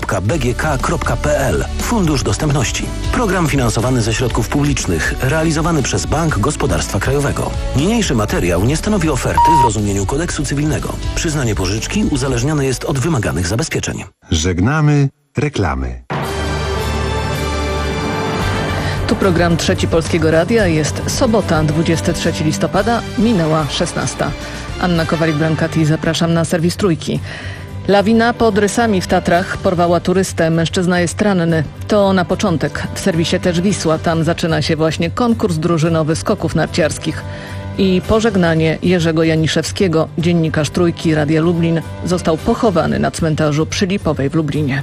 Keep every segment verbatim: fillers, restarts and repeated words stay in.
kropka b g k kropka p l. Fundusz Dostępności. Program finansowany ze środków publicznych, realizowany przez Bank Gospodarstwa Krajowego. Niniejszy materiał nie stanowi oferty w rozumieniu kodeksu cywilnego. Przyznanie pożyczki uzależnione jest od wymaganych zabezpieczeń. Żegnamy reklamy. Tu program Trzeci Polskiego Radia. Jest sobota, dwudziestego trzeciego listopada, minęła szesnasta. Anna Kowalik-Brankati, zapraszam na serwis Trójki. Lawina pod Rysami w Tatrach porwała turystę. Mężczyzna jest ranny. To na początek. W serwisie też Wisła. Tam zaczyna się właśnie konkurs drużynowy skoków narciarskich. I pożegnanie Jerzego Janiszewskiego, dziennikarz Trójki Radia Lublin, został pochowany na cmentarzu przy Lipowej w Lublinie.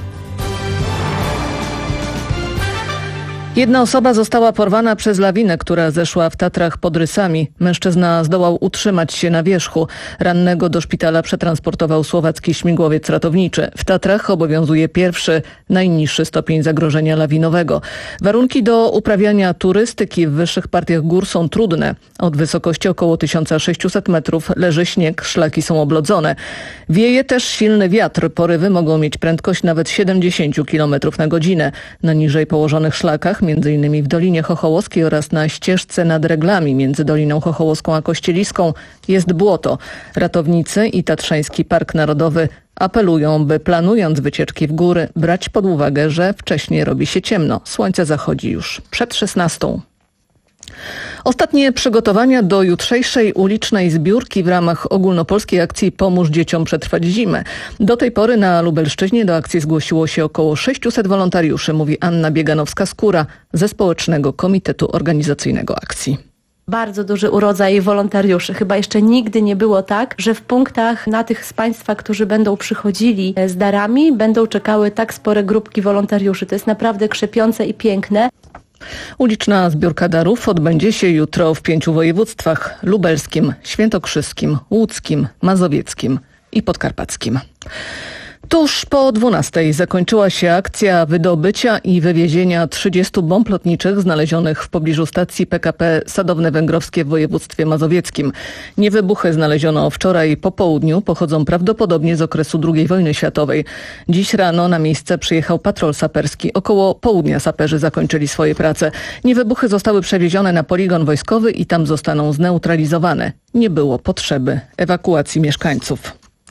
Jedna osoba została porwana przez lawinę, która zeszła w Tatrach pod Rysami. Mężczyzna zdołał utrzymać się na wierzchu. Rannego do szpitala przetransportował słowacki śmigłowiec ratowniczy. W Tatrach obowiązuje pierwszy, najniższy stopień zagrożenia lawinowego. Warunki do uprawiania turystyki w wyższych partiach gór są trudne. Od wysokości około tysiąc sześćset metrów leży śnieg, szlaki są oblodzone. Wieje też silny wiatr. Porywy mogą mieć prędkość nawet siedemdziesiąt kilometrów na godzinę. Na niżej położonych szlakach, między innymi w Dolinie Chochołowskiej oraz na ścieżce nad Reglami między Doliną Chochołowską a Kościeliską, jest błoto. Ratownicy i Tatrzański Park Narodowy apelują, by planując wycieczki w góry brać pod uwagę, że wcześniej robi się ciemno. Słońce zachodzi już przed szesnastą. Ostatnie przygotowania do jutrzejszej ulicznej zbiórki w ramach ogólnopolskiej akcji Pomóż dzieciom przetrwać zimę. Do tej pory na Lubelszczyźnie do akcji zgłosiło się około sześciuset wolontariuszy, mówi Anna Bieganowska-Skóra ze Społecznego Komitetu Organizacyjnego Akcji. Bardzo duży urodzaj wolontariuszy. Chyba jeszcze nigdy nie było tak, że w punktach na tych z Państwa, którzy będą przychodzili z darami, będą czekały tak spore grupki wolontariuszy. To jest naprawdę krzepiące i piękne. Uliczna zbiórka darów odbędzie się jutro w pięciu województwach: lubelskim, świętokrzyskim, łódzkim, mazowieckim i podkarpackim. Tuż po dwunastej zakończyła się akcja wydobycia i wywiezienia trzydziestu bomb lotniczych znalezionych w pobliżu stacji P K P Sadowne Węgrowskie w województwie mazowieckim. Niewybuchy znaleziono wczoraj po południu, pochodzą prawdopodobnie z okresu drugiej wojny światowej. Dziś rano na miejsce przyjechał patrol saperski. Około południa saperzy zakończyli swoje prace. Niewybuchy zostały przewiezione na poligon wojskowy i tam zostaną zneutralizowane. Nie było potrzeby ewakuacji mieszkańców.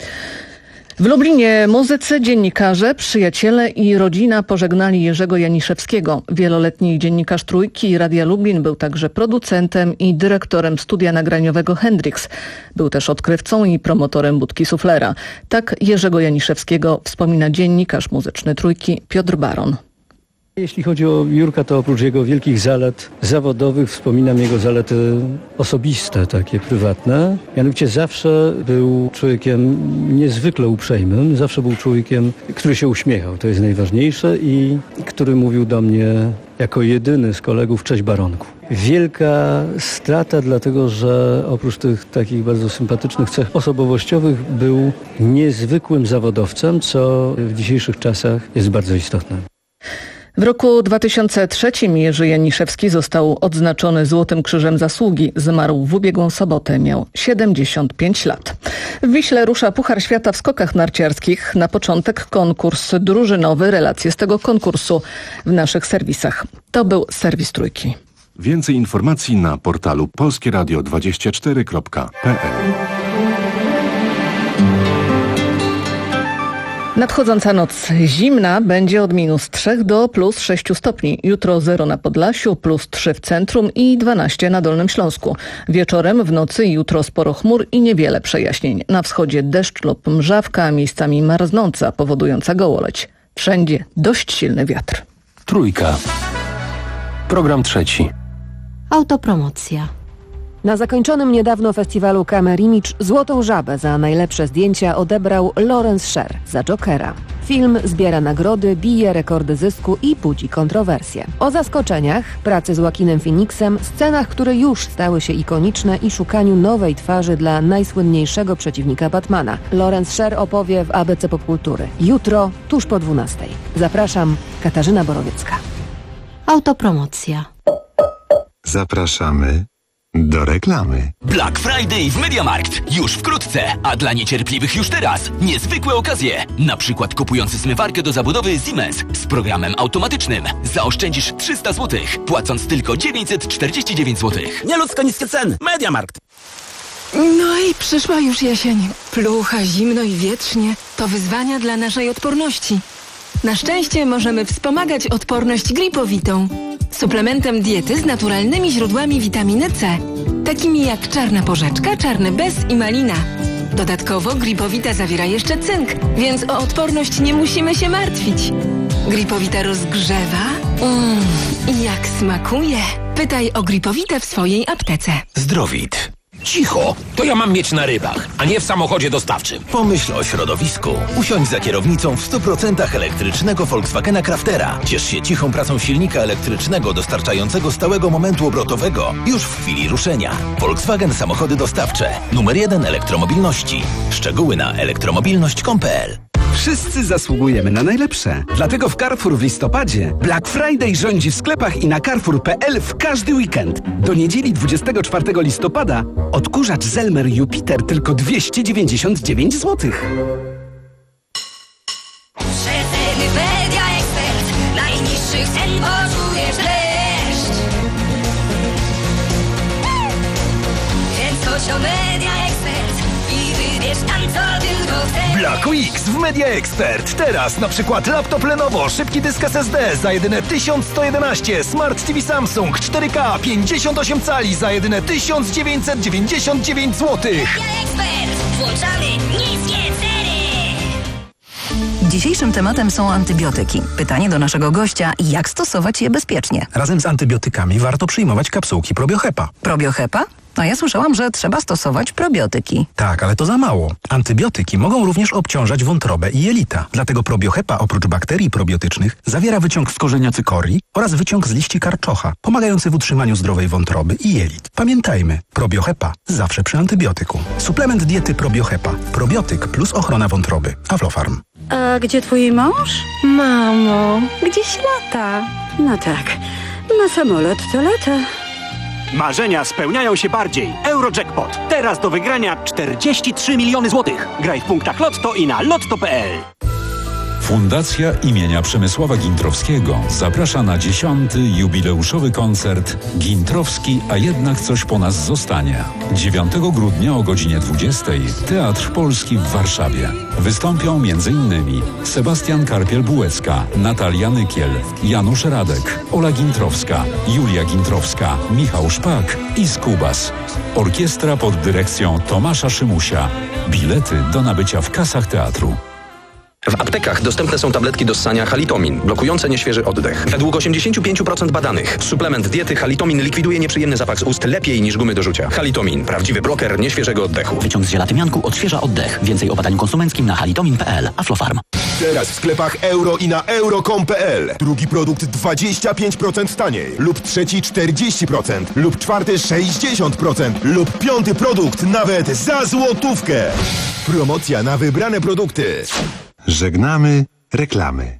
W Lublinie muzycy, dziennikarze, przyjaciele i rodzina pożegnali Jerzego Janiszewskiego. Wieloletni dziennikarz Trójki i Radia Lublin był także producentem i dyrektorem studia nagraniowego Hendrix. Był też odkrywcą i promotorem budki Suflera. Tak Jerzego Janiszewskiego wspomina dziennikarz muzyczny Trójki Piotr Baron. Jeśli chodzi o Jurka, to oprócz jego wielkich zalet zawodowych wspominam jego zalety osobiste, takie prywatne. Mianowicie zawsze był człowiekiem niezwykle uprzejmym, zawsze był człowiekiem, który się uśmiechał, to jest najważniejsze, i który mówił do mnie jako jedyny z kolegów: cześć Baronku. Wielka strata, dlatego że oprócz tych takich bardzo sympatycznych cech osobowościowych był niezwykłym zawodowcem, co w dzisiejszych czasach jest bardzo istotne. W roku dwa tysiące trzecim Jerzy Janiszewski został odznaczony Złotym Krzyżem Zasługi. Zmarł w ubiegłą sobotę, miał siedemdziesiąt pięć lat. W Wiśle rusza Puchar Świata w skokach narciarskich. Na początek konkurs drużynowy. Relacje z tego konkursu w naszych serwisach. To był serwis Trójki. Więcej informacji na portalu polskie radio dwadzieścia cztery kropka p l. Nadchodząca noc zimna będzie od minus trzech do plus sześciu stopni. Jutro zero na Podlasiu, plus trzy w centrum i dwanaście na Dolnym Śląsku. Wieczorem, w nocy i jutro sporo chmur i niewiele przejaśnień. Na wschodzie deszcz lub mrzawka, miejscami marznąca, powodująca gołoleć. Wszędzie dość silny wiatr. Trójka. Program trzeci. Autopromocja. Na zakończonym niedawno festiwalu Camera Image Złotą Żabę za najlepsze zdjęcia odebrał Lawrence Sher za Jokera. Film zbiera nagrody, bije rekordy zysku i budzi kontrowersje. O zaskoczeniach, pracy z Joaquinem Phoenixem, scenach, które już stały się ikoniczne i szukaniu nowej twarzy dla najsłynniejszego przeciwnika Batmana. Lawrence Sher opowie w A B C Popkultury. Jutro, tuż po dwunastej. Zapraszam, Katarzyna Borowiecka. Autopromocja. Zapraszamy Do reklamy. Black Friday w MediaMarkt. Już wkrótce, a dla niecierpliwych już teraz. Niezwykłe okazje. Na przykład kupujący zmywarkę do zabudowy Siemens z programem automatycznym. Zaoszczędzisz trzysta złotych, płacąc tylko dziewięćset czterdzieści dziewięć złotych. Nieludzko niskie ceny. MediaMarkt. No i przyszła już jesień. Plucha, zimno i wietrznie. To wyzwania dla naszej odporności. Na szczęście możemy wspomagać odporność gripowitą. Suplementem diety z naturalnymi źródłami witaminy C, takimi jak czarna porzeczka, czarny bez i malina. Dodatkowo gripowita zawiera jeszcze cynk, więc o odporność nie musimy się martwić. Gripowita rozgrzewa. Mmm, i jak smakuje. Pytaj o gripowitę w swojej aptece. Zdrowit. Cicho! To ja mam mieć na rybach, a nie w samochodzie dostawczym. Pomyśl o środowisku. Usiądź za kierownicą w stu procentach elektrycznego Volkswagena Craftera. Ciesz się cichą pracą silnika elektrycznego dostarczającego stałego momentu obrotowego już w chwili ruszenia. Volkswagen Samochody Dostawcze. Numer jeden elektromobilności. Szczegóły na elektromobilność kropka com kropka pe el. Wszyscy zasługujemy na najlepsze. Dlatego w Carrefour w listopadzie Black Friday rządzi w sklepach i na carrefour kropka pe el w każdy weekend. Do niedzieli dwudziestego czwartego listopada odkurzacz Zelmer Jupiter tylko dwieście dziewięćdziesiąt dziewięć złotych. Przeceny Media Expert. Najniższych cen poczujesz dreszcz. Więc chodź do Media Expert i wybierz tam, co tylko chcesz. Black Weeks w Media Expert. Teraz na przykład laptop Lenovo, szybki dysk S S D za jedyne tysiąc sto jedenaście, Smart T V Samsung cztery K pięćdziesiąt osiem cali za jedyne tysiąc dziewięćset dziewięćdziesiąt dziewięć złotych. Media Expert. Włączamy niskie ceny. Dzisiejszym tematem są antybiotyki. Pytanie do naszego gościa, jak stosować je bezpiecznie? Razem z antybiotykami warto przyjmować kapsułki Probiohepa. Probiohepa? A ja słyszałam, że trzeba stosować probiotyki. Tak, ale to za mało. Antybiotyki mogą również obciążać wątrobę i jelita. Dlatego Probiohepa oprócz bakterii probiotycznych zawiera wyciąg z korzenia cykorii oraz wyciąg z liści karczocha, pomagający w utrzymaniu zdrowej wątroby i jelit. Pamiętajmy, Probiohepa zawsze przy antybiotyku. Suplement diety Probiohepa. Probiotyk plus ochrona wątroby. Aflofarm. A gdzie twój mąż? Mamo, gdzieś lata. No tak, na samolot to lata. Marzenia spełniają się bardziej. Eurojackpot. Teraz do wygrania czterdzieści trzy miliony złotych. Graj w punktach Lotto i na lotto kropka pe el. Fundacja imienia Przemysława Gintrowskiego zaprasza na dziesiąty jubileuszowy koncert Gintrowski, a jednak coś po nas zostanie. dziewiątego grudnia o godzinie dwudziestej Teatr Polski w Warszawie. Wystąpią m.in. Sebastian Karpiel-Bułecka, Natalia Nykiel, Janusz Radek, Ola Gintrowska, Julia Gintrowska, Michał Szpak i Skubas. Orkiestra pod dyrekcją Tomasza Szymusia. Bilety do nabycia w kasach teatru. W aptekach dostępne są tabletki do ssania Halitomin, blokujące nieświeży oddech. Według osiemdziesiąt pięć procent badanych suplement diety Halitomin likwiduje nieprzyjemny zapach z ust lepiej niż gumy do rzucia. Halitomin, prawdziwy bloker nieświeżego oddechu. Wyciąg z ziela tymianku odświeża oddech. Więcej o badaniu konsumenckim na halitomin kropka pe el. Aflofarm. Teraz w sklepach euro i na euro kropka com kropka pe el. Drugi produkt dwadzieścia pięć procent taniej. Lub trzeci czterdzieści procent. Lub czwarty sześćdziesiąt procent. Lub piąty produkt nawet za złotówkę. Promocja na wybrane produkty. Żegnamy reklamy.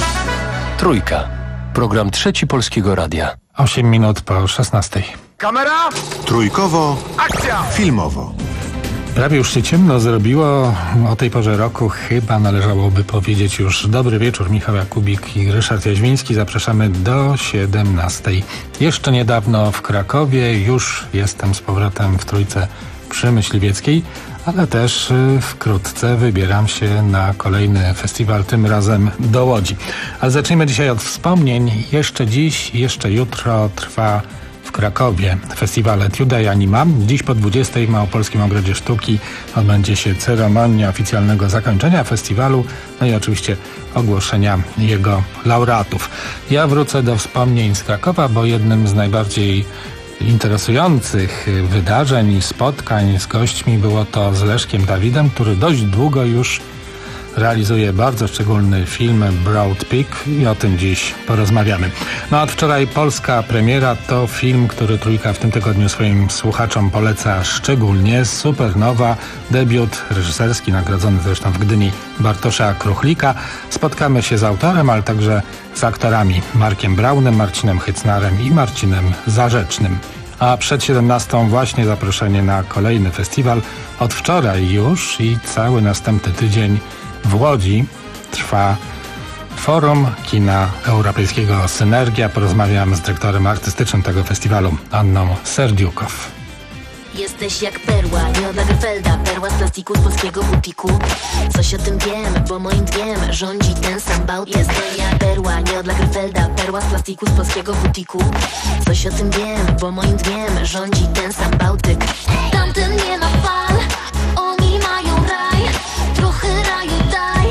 Trójka. Program Trzeci Polskiego Radia. Osiem minut po szesnastej. Kamera! Trójkowo. Akcja! Filmowo. Prawie już się ciemno zrobiło. O tej porze roku chyba należałoby powiedzieć już dobry wieczór. Michał Jakubik i Ryszard Jaźwiński. Zapraszamy do siedemnastej. Jeszcze niedawno w Krakowie. Już jestem z powrotem w Trójce przy Myśliwieckiej. Ale też wkrótce wybieram się na kolejny festiwal, tym razem do Łodzi. Ale zacznijmy dzisiaj od wspomnień. Jeszcze dziś, jeszcze jutro trwa w Krakowie festiwal Etiuda i Anima. Dziś po dwudziestej w Małopolskim Ogrodzie Sztuki odbędzie się ceremonia oficjalnego zakończenia festiwalu, no i oczywiście ogłoszenia jego laureatów. Ja wrócę do wspomnień z Krakowa, bo jednym z najbardziej interesujących wydarzeń i spotkań z gośćmi było to z Leszkiem Dawidem, który dość długo już realizuje bardzo szczególny film Broad Peak i o tym dziś porozmawiamy. No a od wczoraj polska premiera to film, który Trójka w tym tygodniu swoim słuchaczom poleca szczególnie. Supernowa, debiut reżyserski, nagrodzony zresztą w Gdyni Bartosza Kruchlika. Spotkamy się z autorem, ale także z aktorami Markiem Braunem, Marcinem Hycnarem i Marcinem Zarzecznym. a przed siedemnastą właśnie zaproszenie na kolejny festiwal. Od wczoraj już i cały następny tydzień w Łodzi trwa Forum Kina Europejskiego Synergia. Porozmawiam z dyrektorem artystycznym tego festiwalu, Anną Serdiukow. Jesteś jak perła, nie od Lagerfelda, perła z plastiku z polskiego butiku. Coś o tym wiem, bo moim dniem rządzi ten sam Bałtyk. Jestem jak perła, nie od Lagerfelda, perła z plastiku z polskiego butiku. Coś o tym wiem, bo moim dniem rządzi ten sam Bałtyk. Tamten nie ma fal, oni mają raj, trochę raju daj.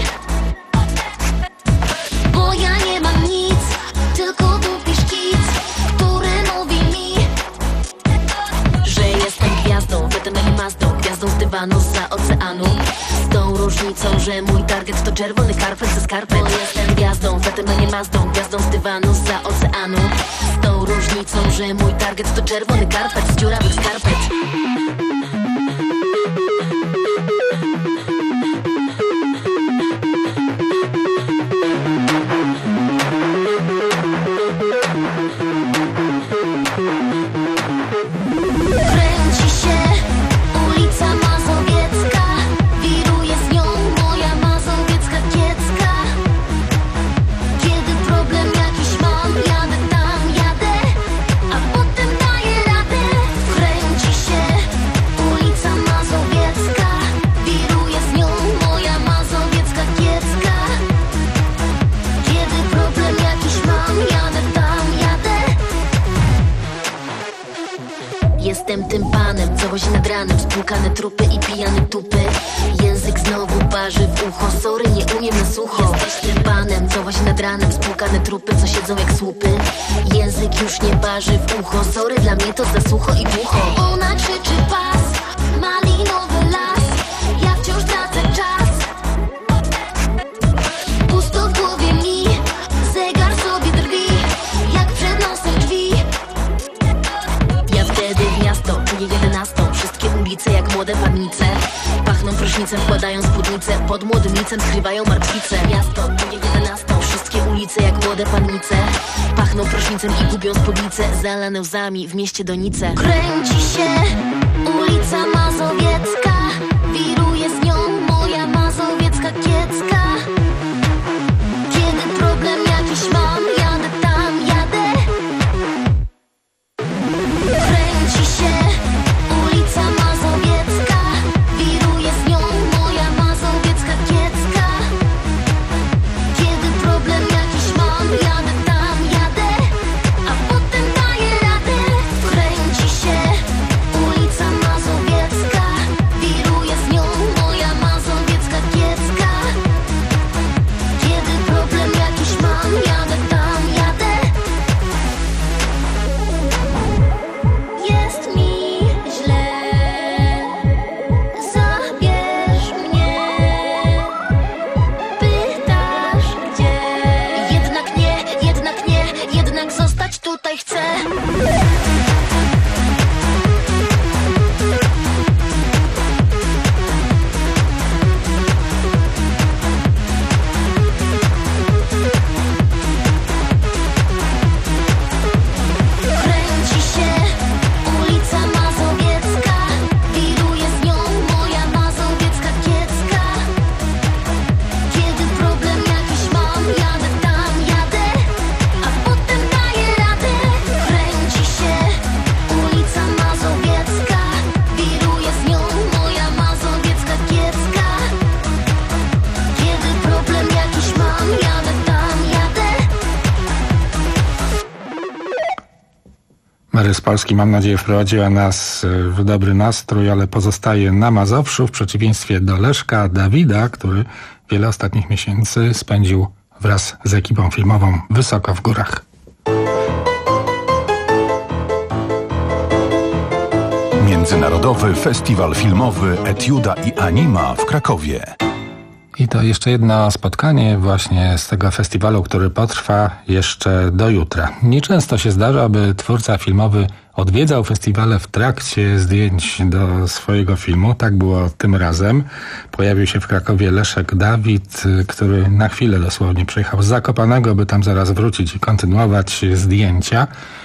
Bo ja nie mam nic, tylko głupi szkic, który mówi mi, że jestem gwiazdą, wiadomym Mazdą, gwiazdą z dywanu zza oceanu. Z tą różnicą, że mój target to czerwony karpet ze skarpet. Bo jestem gwiazdą, wiadomym Mazdą, gwiazdą z dywanu zza oceanu. Z tą różnicą, że mój target to czerwony karpet z dziurawych skarpet. Jestem tym panem, co wozi nad ranem spłukane trupy i pijane tupy. Język znowu parzy w ucho, sorry, nie umiem na sucho. Jesteś tym panem, co wozi nad ranem spłukane trupy, co siedzą jak słupy. Język już nie parzy w ucho, sorry, dla mnie to za sucho i głucho. Ona krzyczy pas, malinowy las, ja wciąż tracę czas. Pusto w głowie mi, zegar sobie drwi, jak przed nosem drzwi. Ja wtedy w miasto czuję jedenastą, wszystkie ulice jak młode pannice. Pachną prysznicem, wkładają spódnicę, pod młodymicem skrywają martwice. Miasto czuję jedenastą, wszystkie ulice jak młode pannice. Pachną prysznicem i gubią spódnicę, zalane łzami w mieście Donice. Kręci się ulica Mazowiecka, wiruje z nią moja mazowiecka kiecka. Kiedy problem jakiś mam, jadę tam, jadę. Kręci się ulica Mazowiecka, wiruje z nią moja mazowiecka kiecka. Kiedy problem jakiś mam, jadę tam, jadę, a potem daję radę. Kręci się ulica Mazowiecka, wiruje z nią moja mazowiecka kiecka. Kiedy problem jakiś mam, jadę tam, jadę. Jest mi źle, zabierz mnie. Pytasz gdzie? Jednak nie, jednak nie, jednak zostać tutaj chcę. Kręci się ulica Mazowiecka, wiruje z nią moja mazowiecka kiecka. Kiedy problem jakiś mam, jadę tam, jadę, a potem daję radę. Kręci się ulica Mazowiecka, wiruje z nią moja mazowiecka kiecka. Kiedy problem jakiś mam, jadę tam, jadę. Mary z Polski, mam nadzieję, wprowadziła nas w dobry nastrój, ale pozostaje na Mazowszu w przeciwieństwie do Leszka Dawida, który wiele ostatnich miesięcy spędził wraz z ekipą filmową wysoko w górach. Międzynarodowy Festiwal Filmowy Etiuda i Anima w Krakowie. I to jeszcze jedno spotkanie właśnie z tego festiwalu, który potrwa jeszcze do jutra. Nieczęsto się zdarza, aby twórca filmowy odwiedzał festiwale w trakcie zdjęć do swojego filmu. Tak było tym razem. Pojawił się w Krakowie Leszek Dawid, który na chwilę dosłownie przyjechał z Zakopanego, by tam zaraz wrócić i kontynuować zdjęcia.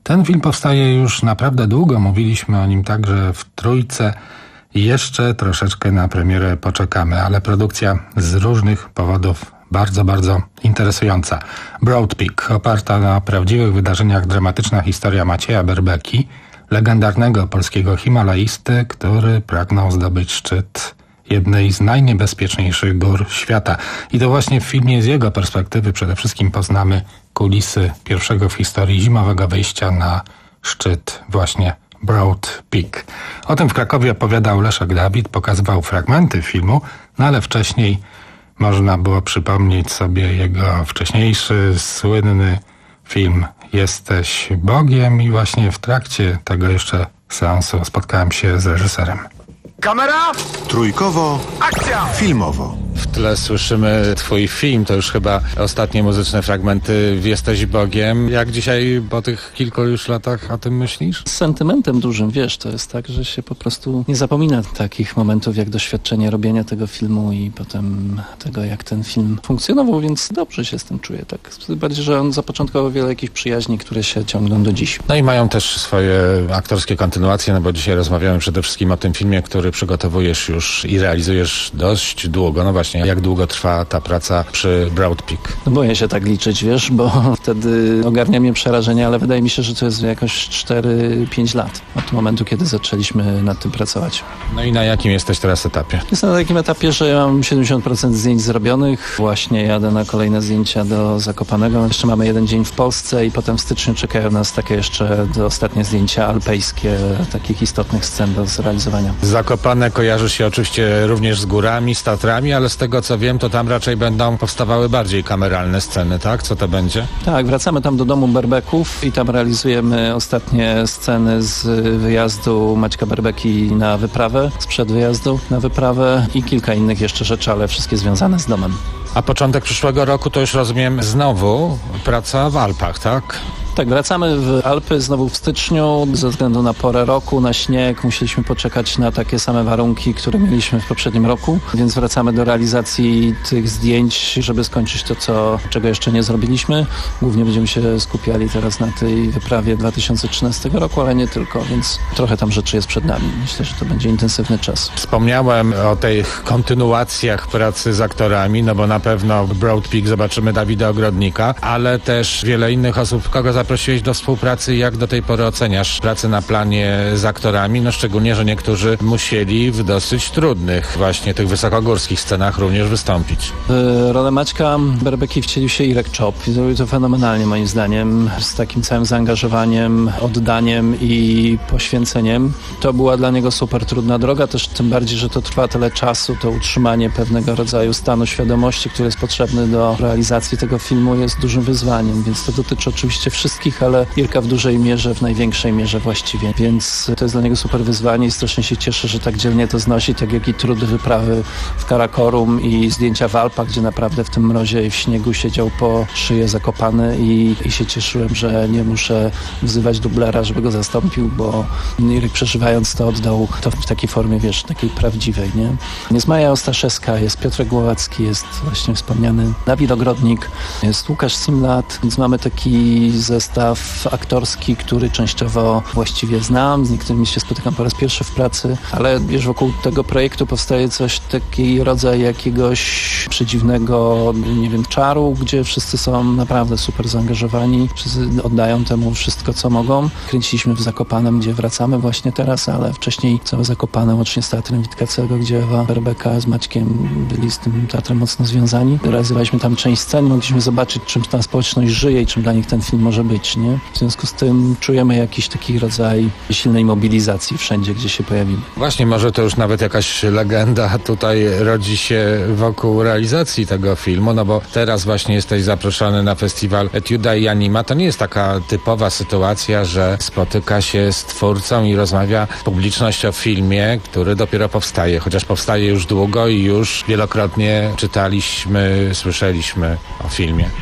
Ten film powstaje już naprawdę długo, mówiliśmy o nim także w Trójce. Jeszcze troszeczkę na premierę poczekamy, ale produkcja z różnych powodów bardzo, bardzo interesująca. Broad Peak, oparta na prawdziwych wydarzeniach dramatyczna historia Macieja Berbeki, legendarnego polskiego himalaisty, który pragnął zdobyć szczyt jednej z najniebezpieczniejszych gór świata. I to właśnie w filmie z jego perspektywy przede wszystkim poznamy kulisy pierwszego w historii zimowego wejścia na szczyt właśnie Broad Peak. O tym w Krakowie opowiadał Leszek Dawid, pokazywał fragmenty filmu, no ale wcześniej można było przypomnieć sobie jego wcześniejszy, słynny film Jesteś Bogiem i właśnie w trakcie tego jeszcze seansu spotkałem się z reżyserem. Kamera! Trójkowo, akcja! Filmowo. W tle słyszymy twój film, to już chyba ostatnie muzyczne fragmenty w Jesteś Bogiem. Jak dzisiaj po tych kilku już latach o tym myślisz? Z sentymentem dużym, wiesz, to jest tak, że się po prostu nie zapomina takich momentów jak doświadczenie robienia tego filmu i potem tego, jak ten film funkcjonował, więc dobrze się z tym czuję. Tak. Bardziej, że on zapoczątkował wiele jakichś przyjaźni, które się ciągną do dziś. No i mają też swoje aktorskie kontynuacje, no bo dzisiaj rozmawiamy przede wszystkim o tym filmie, który przygotowujesz już i realizujesz dość długo. No właśnie, jak długo trwa ta praca przy Broad Peak? No boję się tak liczyć, wiesz, bo wtedy ogarnia mnie przerażenie, ale wydaje mi się, że to jest jakoś cztery pięć lat od momentu, kiedy zaczęliśmy nad tym pracować. No i na jakim jesteś teraz etapie? Jestem na takim etapie, że mam siedemdziesiąt procent zdjęć zrobionych. Właśnie jadę na kolejne zdjęcia do Zakopanego. Jeszcze mamy jeden dzień w Polsce i potem w styczniu czekają nas takie jeszcze ostatnie zdjęcia alpejskie, takich istotnych scen do zrealizowania. Zakopane kojarzy się oczywiście również z górami, z Tatrami, ale z tego co wiem, to tam raczej będą powstawały bardziej kameralne sceny, tak? Co to będzie? Tak, wracamy tam do domu Berbeków i tam realizujemy ostatnie sceny z wyjazdu Maćka Berbeki na wyprawę, sprzed wyjazdu na wyprawę i kilka innych jeszcze rzeczy, ale wszystkie związane z domem. A początek przyszłego roku to już rozumiem znowu praca w Alpach, tak? Tak, wracamy w Alpy znowu w styczniu. Ze względu na porę roku, na śnieg, musieliśmy poczekać na takie same warunki, które mieliśmy w poprzednim roku, więc wracamy do realizacji tych zdjęć, żeby skończyć to, co, czego jeszcze nie zrobiliśmy. Głównie będziemy się skupiali teraz na tej wyprawie dwa tysiące trzynastego roku, ale nie tylko, więc trochę tam rzeczy jest przed nami. Myślę, że to będzie intensywny czas. Wspomniałem o tych kontynuacjach pracy z aktorami, no bo na pewno w Broad Peak zobaczymy Dawida Ogrodnika, ale też wiele innych osób, kogo zaprosiłeś do współpracy. Jak do tej pory oceniasz pracę na planie z aktorami? No szczególnie, że niektórzy musieli w dosyć trudnych, właśnie tych wysokogórskich scenach również wystąpić. W rolę Maćka Berbeki wcielił się Irek Czop i zrobił to fenomenalnie moim zdaniem, z takim całym zaangażowaniem, oddaniem i poświęceniem. To była dla niego super trudna droga, też tym bardziej, że to trwa tyle czasu, to utrzymanie pewnego rodzaju stanu świadomości, który jest potrzebny do realizacji tego filmu, jest dużym wyzwaniem, więc to dotyczy oczywiście wszystkich, ale Irka w dużej mierze, w największej mierze właściwie, więc to jest dla niego super wyzwanie i strasznie się cieszę, że tak dzielnie to znosi, tak jak i trudy wyprawy w Karakorum i zdjęcia w Alpach, gdzie naprawdę w tym mrozie i w śniegu siedział po szyję zakopany i, i się cieszyłem, że nie muszę wzywać dublera, żeby go zastąpił, bo Irek przeżywając to oddał to w takiej formie, wiesz, takiej prawdziwej, nie? Jest Maja Ostaszewska, jest Piotr Głowacki, jest właśnie wspomniany Dawid Ogrodnik, jest Łukasz Simlat, więc mamy taki zestaw aktorski, który częściowo właściwie znam, z niektórymi się spotykam po raz pierwszy w pracy, ale wiesz, wokół tego projektu powstaje coś, taki rodzaj jakiegoś przedziwnego, nie wiem, czaru, gdzie wszyscy są naprawdę super zaangażowani, wszyscy oddają temu wszystko, co mogą. Kręciliśmy w Zakopanem, gdzie wracamy właśnie teraz, ale wcześniej całe Zakopane, łącznie z Teatrem Witkacego, gdzie Ewa Berbeka z Maćkiem byli z tym teatrem mocno związani. Realizowaliśmy tam część scen, mogliśmy zobaczyć, czym ta społeczność żyje i czym dla nich ten film może być, nie? W związku z tym czujemy jakiś taki rodzaj silnej mobilizacji wszędzie, gdzie się pojawimy. Właśnie, może to już nawet jakaś legenda tutaj rodzi się wokół realizacji tego filmu, no bo teraz właśnie jesteś zaproszony na festiwal Etiuda i Anima. To nie jest taka typowa sytuacja, że spotyka się z twórcą i rozmawia publiczność o filmie, który dopiero powstaje, chociaż powstaje już długo i już wielokrotnie czytaliśmy, słyszeliśmy o filmie.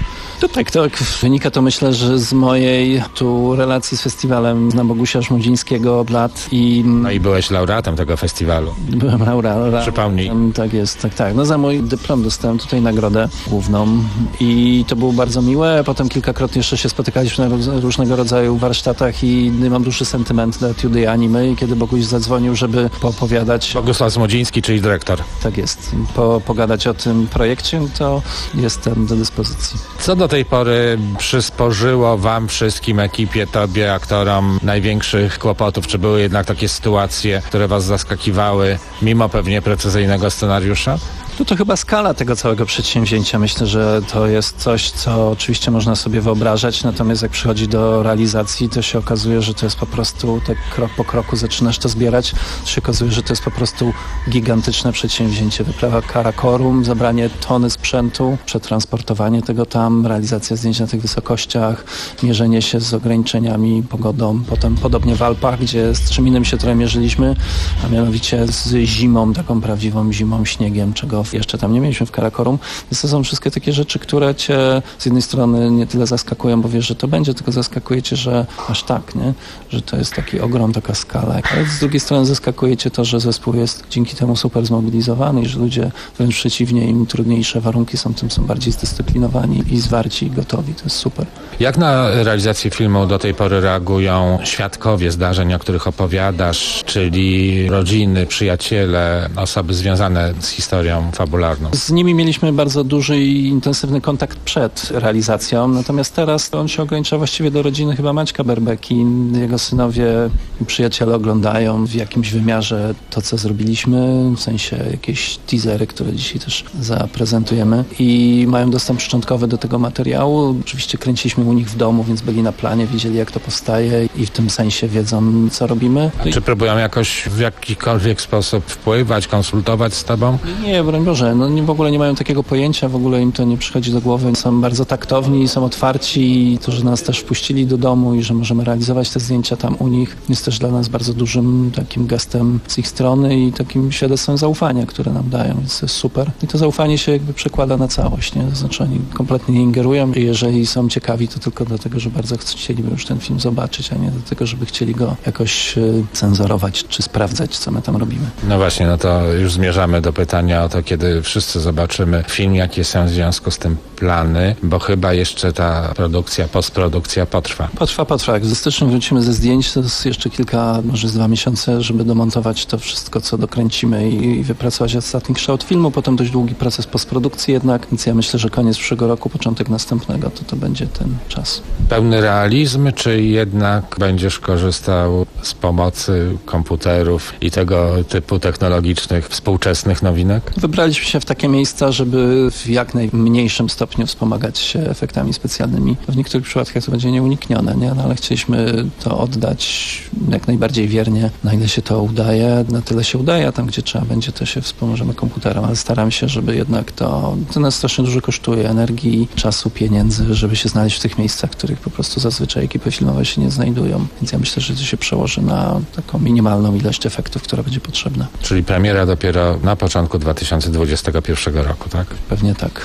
To tak, tak. Wynika to myślę, że z mojej tu relacji z festiwalem znam Bogusia Szmudzińskiego od lat i... No i byłeś laureatem tego festiwalu. Byłem laureatem. Przypomnij. Tak jest, tak, tak. No za mój dyplom dostałem tutaj nagrodę główną i to było bardzo miłe. Potem kilkakrotnie jeszcze się spotykaliśmy na różnego rodzaju warsztatach i mam duży sentyment do Etiudy i Animy. I kiedy Boguś zadzwonił, żeby poopowiadać... Bogusław Szmudziński, czyli dyrektor. Tak jest. Po, pogadać o tym projekcie, to jestem do dyspozycji. Co do tej pory przysporzyło wam wszystkim, ekipie, tobie, aktorom największych kłopotów? Czy były jednak takie sytuacje, które was zaskakiwały, mimo pewnie precyzyjnego scenariusza? No to chyba skala tego całego przedsięwzięcia. Myślę, że to jest coś, co oczywiście można sobie wyobrażać, natomiast jak przychodzi do realizacji, to się okazuje, że to jest po prostu, tak krok po kroku zaczynasz to zbierać, to się okazuje, że to jest po prostu gigantyczne przedsięwzięcie. Wyprawa Karakorum, zabranie tony sprzętu, przetransportowanie tego tam, realizacja zdjęć na tych wysokościach, mierzenie się z ograniczeniami, pogodą. Potem podobnie w Alpach, gdzie z czym innym się trochę mierzyliśmy, a mianowicie z zimą, taką prawdziwą zimą, śniegiem, czego jeszcze tam nie mieliśmy w Karakorum. Więc to są wszystkie takie rzeczy, które cię z jednej strony nie tyle zaskakują, bo wiesz, że to będzie, tylko zaskakuje cię, że aż tak, nie? Że to jest taki ogrom, taka skala. Ale z drugiej strony zaskakuje cię to, że zespół jest dzięki temu super zmobilizowany i że ludzie wręcz przeciwnie, im trudniejsze warunki są, tym są bardziej zdyscyplinowani i zwarci i gotowi. To jest super. Jak na realizację filmu do tej pory reagują świadkowie zdarzeń, o których opowiadasz, czyli rodziny, przyjaciele, osoby związane z historią fabularną? Z nimi mieliśmy bardzo duży i intensywny kontakt przed realizacją, natomiast teraz on się ogranicza właściwie do rodziny chyba Maćka Berbeki. Jego synowie i przyjaciele oglądają w jakimś wymiarze to, co zrobiliśmy, w sensie jakieś teasery, które dzisiaj też zaprezentujemy i mają dostęp szczątkowy do tego materiału. Oczywiście kręciliśmy u nich w domu, więc byli na planie, widzieli jak to powstaje i w tym sensie wiedzą, co robimy. A czy próbują jakoś w jakikolwiek sposób wpływać, konsultować z tobą? Nie, broń Boże, no nie, w ogóle nie mają takiego pojęcia, w ogóle im to nie przychodzi do głowy. Są bardzo taktowni, są otwarci i to, że nas też wpuścili do domu i że możemy realizować te zdjęcia tam u nich, jest też dla nas bardzo dużym takim gestem z ich strony i takim świadectwem zaufania, które nam dają, więc to jest super. I to zaufanie się jakby przekłada na całość, nie? To znaczy oni kompletnie nie ingerują i jeżeli są ciekawi, to tylko dlatego, że bardzo chcieliby już ten film zobaczyć, a nie dlatego, żeby chcieli go jakoś y, cenzurować czy sprawdzać, co my tam robimy. No właśnie, no to już zmierzamy do pytania o to, kiedy wszyscy zobaczymy film, jakie są w związku z tym plany, bo chyba jeszcze ta produkcja, postprodukcja potrwa. Potrwa, potrwa. Jak ze stycznia wrócimy ze zdjęć, to jest jeszcze kilka, może z dwa miesiące, żeby domontować to wszystko, co dokręcimy i, i wypracować ostatni kształt filmu. Potem dość długi proces postprodukcji jednak, więc ja myślę, że koniec przyszłego roku, początek następnego, to to będzie ten czas. Pełny realizm, czy jednak będziesz korzystał z pomocy komputerów i tego typu technologicznych, współczesnych nowinek? Wybraliśmy się w takie miejsca, żeby w jak najmniejszym stopniu wspomagać się efektami specjalnymi. W niektórych przypadkach to będzie nieuniknione, nie? No, ale chcieliśmy to oddać jak najbardziej wiernie, na ile się to udaje, na tyle się udaje, a tam gdzie trzeba będzie, to się wspomożemy komputerem, ale staramy się, żeby jednak to, to nas strasznie dużo kosztuje energii, czasu, pieniędzy, żeby się znaleźć w tych miejscach, w których po prostu zazwyczaj ekipy filmowe się nie znajdują. Więc ja myślę, że to się przełoży na taką minimalną ilość efektów, która będzie potrzebna. Czyli premiera dopiero na początku dwa tysiące dwudziestego pierwszego roku, tak? Pewnie tak.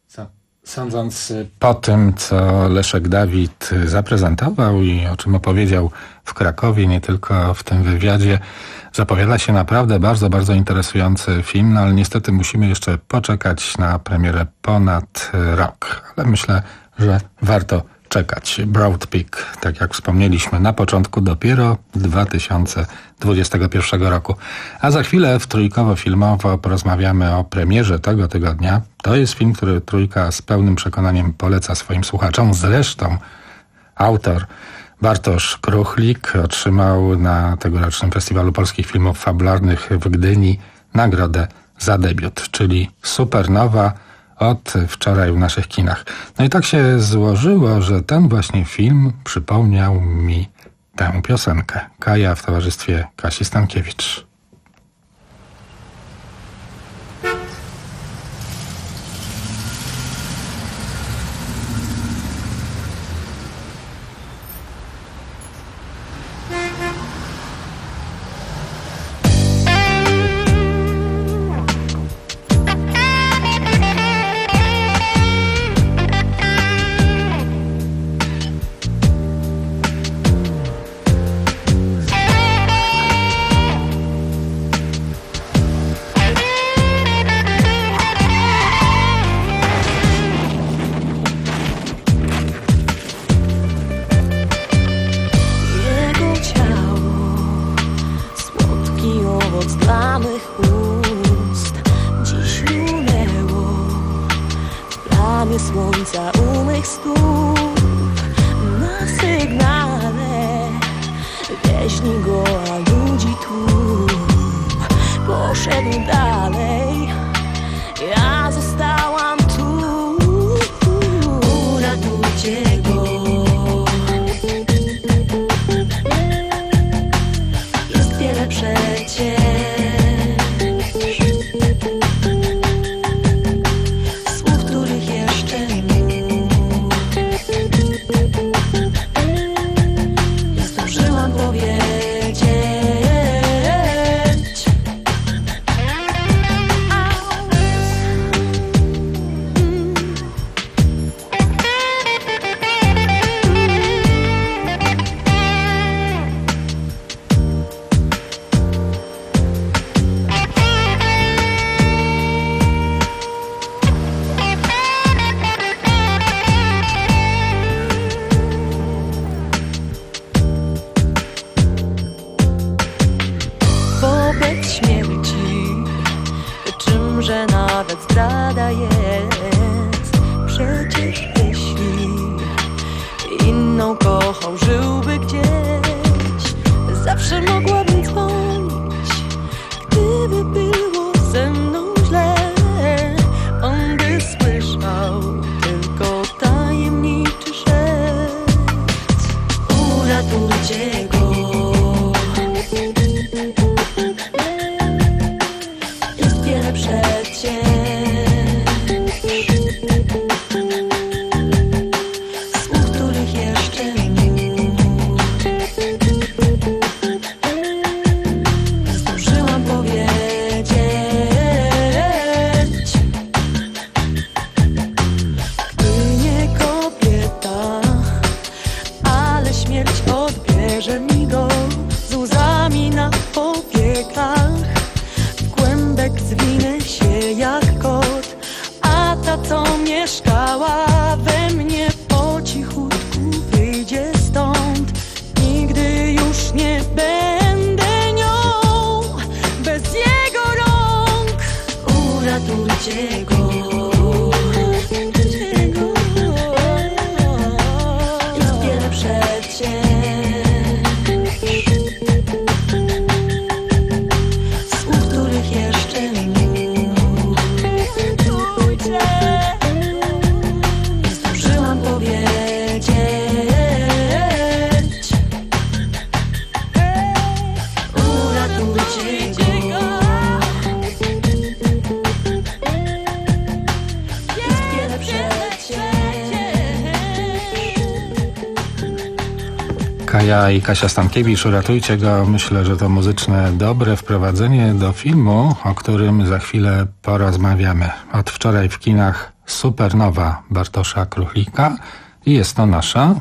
Sądząc po tym, co Leszek Dawid zaprezentował i o czym opowiedział w Krakowie, nie tylko w tym wywiadzie, zapowiada się naprawdę bardzo, bardzo interesujący film, no ale niestety musimy jeszcze poczekać na premierę ponad rok. Ale myślę, że warto czekać. Broad Peak, tak jak wspomnieliśmy, na początku dopiero dwa tysiące dwudziestego pierwszego roku. A za chwilę w Trójkowo-Filmowo porozmawiamy o premierze tego tygodnia. To jest film, który Trójka z pełnym przekonaniem poleca swoim słuchaczom. Zresztą autor Bartosz Kruchlik otrzymał na tegorocznym Festiwalu Polskich Filmów Fabularnych w Gdyni nagrodę za debiut, czyli Supernowa, od wczoraj w naszych kinach. No i tak się złożyło, że ten właśnie film przypomniał mi tę piosenkę. Kaja w towarzystwie Kasi Stankiewicz. samych ust dziś minęło w plamie słońca u mych stóp. Na sygnale wieźni goła ludzi tłum poszedł dalej, ja zostałam tu. Uratujcie go, jest wiele przecież słów, których jeszcze nie zdążyłam powiedzieć. Wobec śmierci, czymże nawet zdrada jest. Przecież jeśli inną kochał, żyłby gdzieś. Zawsze mogłabym dzwonić, gdyby było ze mną źle. On by słyszał tylko tajemniczy szept. Uratujcie go, jest wiele przecież słów, których jeszcze nie zdążyłam powiedzieć. Gdy nie kobieta, ale śmierć odbierze mi go z łzami na powiekach. W kłębek zwinę się jak kot, a ta, co mieszkała we mnie, po cichutku wyjdzie stąd. Nigdy już nie będę nią bez jego rąk. Uratujcie go, jest wiele przecież słów, których jeszcze nie zdążyłam powiedzieć. Uratujcie go, jest wiele przecież. Kaja i Kasia Stankiewicz, uratujcie go. Myślę, że to muzyczne, dobre wprowadzenie do filmu, o którym za chwilę porozmawiamy. Od wczoraj w kinach Supernowa Bartosza Kruchlika i jest to nasza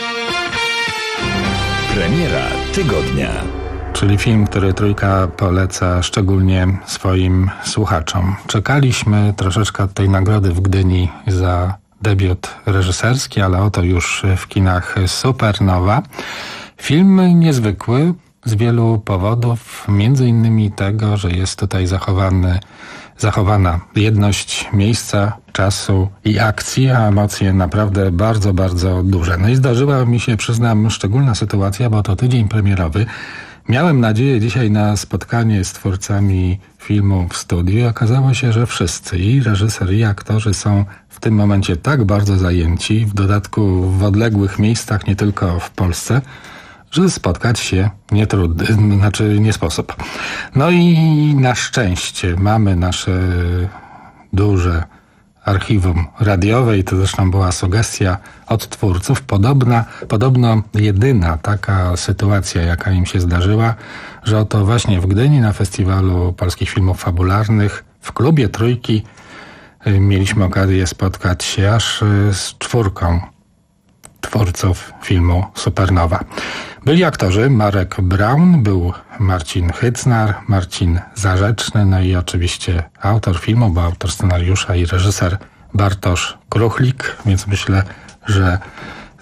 Premiera tygodnia. czyli film, który Trójka poleca szczególnie swoim słuchaczom. Czekaliśmy troszeczkę od tej nagrody w Gdyni za debiut reżyserski, ale oto już w kinach Supernowa. Film niezwykły z wielu powodów, między innymi tego, że jest tutaj zachowany, zachowana jedność miejsca, czasu i akcji, a emocje naprawdę bardzo, bardzo duże. No i zdarzyła mi się, przyznam, szczególna sytuacja, bo to tydzień premierowy. Miałem nadzieję dzisiaj na spotkanie z twórcami filmu w studiu. Okazało się, że wszyscy, i reżyser, i aktorzy, są w tym momencie tak bardzo zajęci, w dodatku w odległych miejscach, nie tylko w Polsce, że spotkać się nie trudno, znaczy nie sposób. No i na szczęście mamy nasze duże archiwum radiowe i to zresztą była sugestia od twórców. Podobna, podobno jedyna taka sytuacja, jaka im się zdarzyła, że oto właśnie w Gdyni na Festiwalu Polskich Filmów Fabularnych w klubie Trójki mieliśmy okazję spotkać się aż z czwórką twórców filmu Supernowa. Byli aktorzy Marek Braun, był Marcin Hycnar, Marcin Zarzeczny, no i oczywiście autor filmu, bo autor scenariusza i reżyser Bartosz Kruchlik, więc myślę, że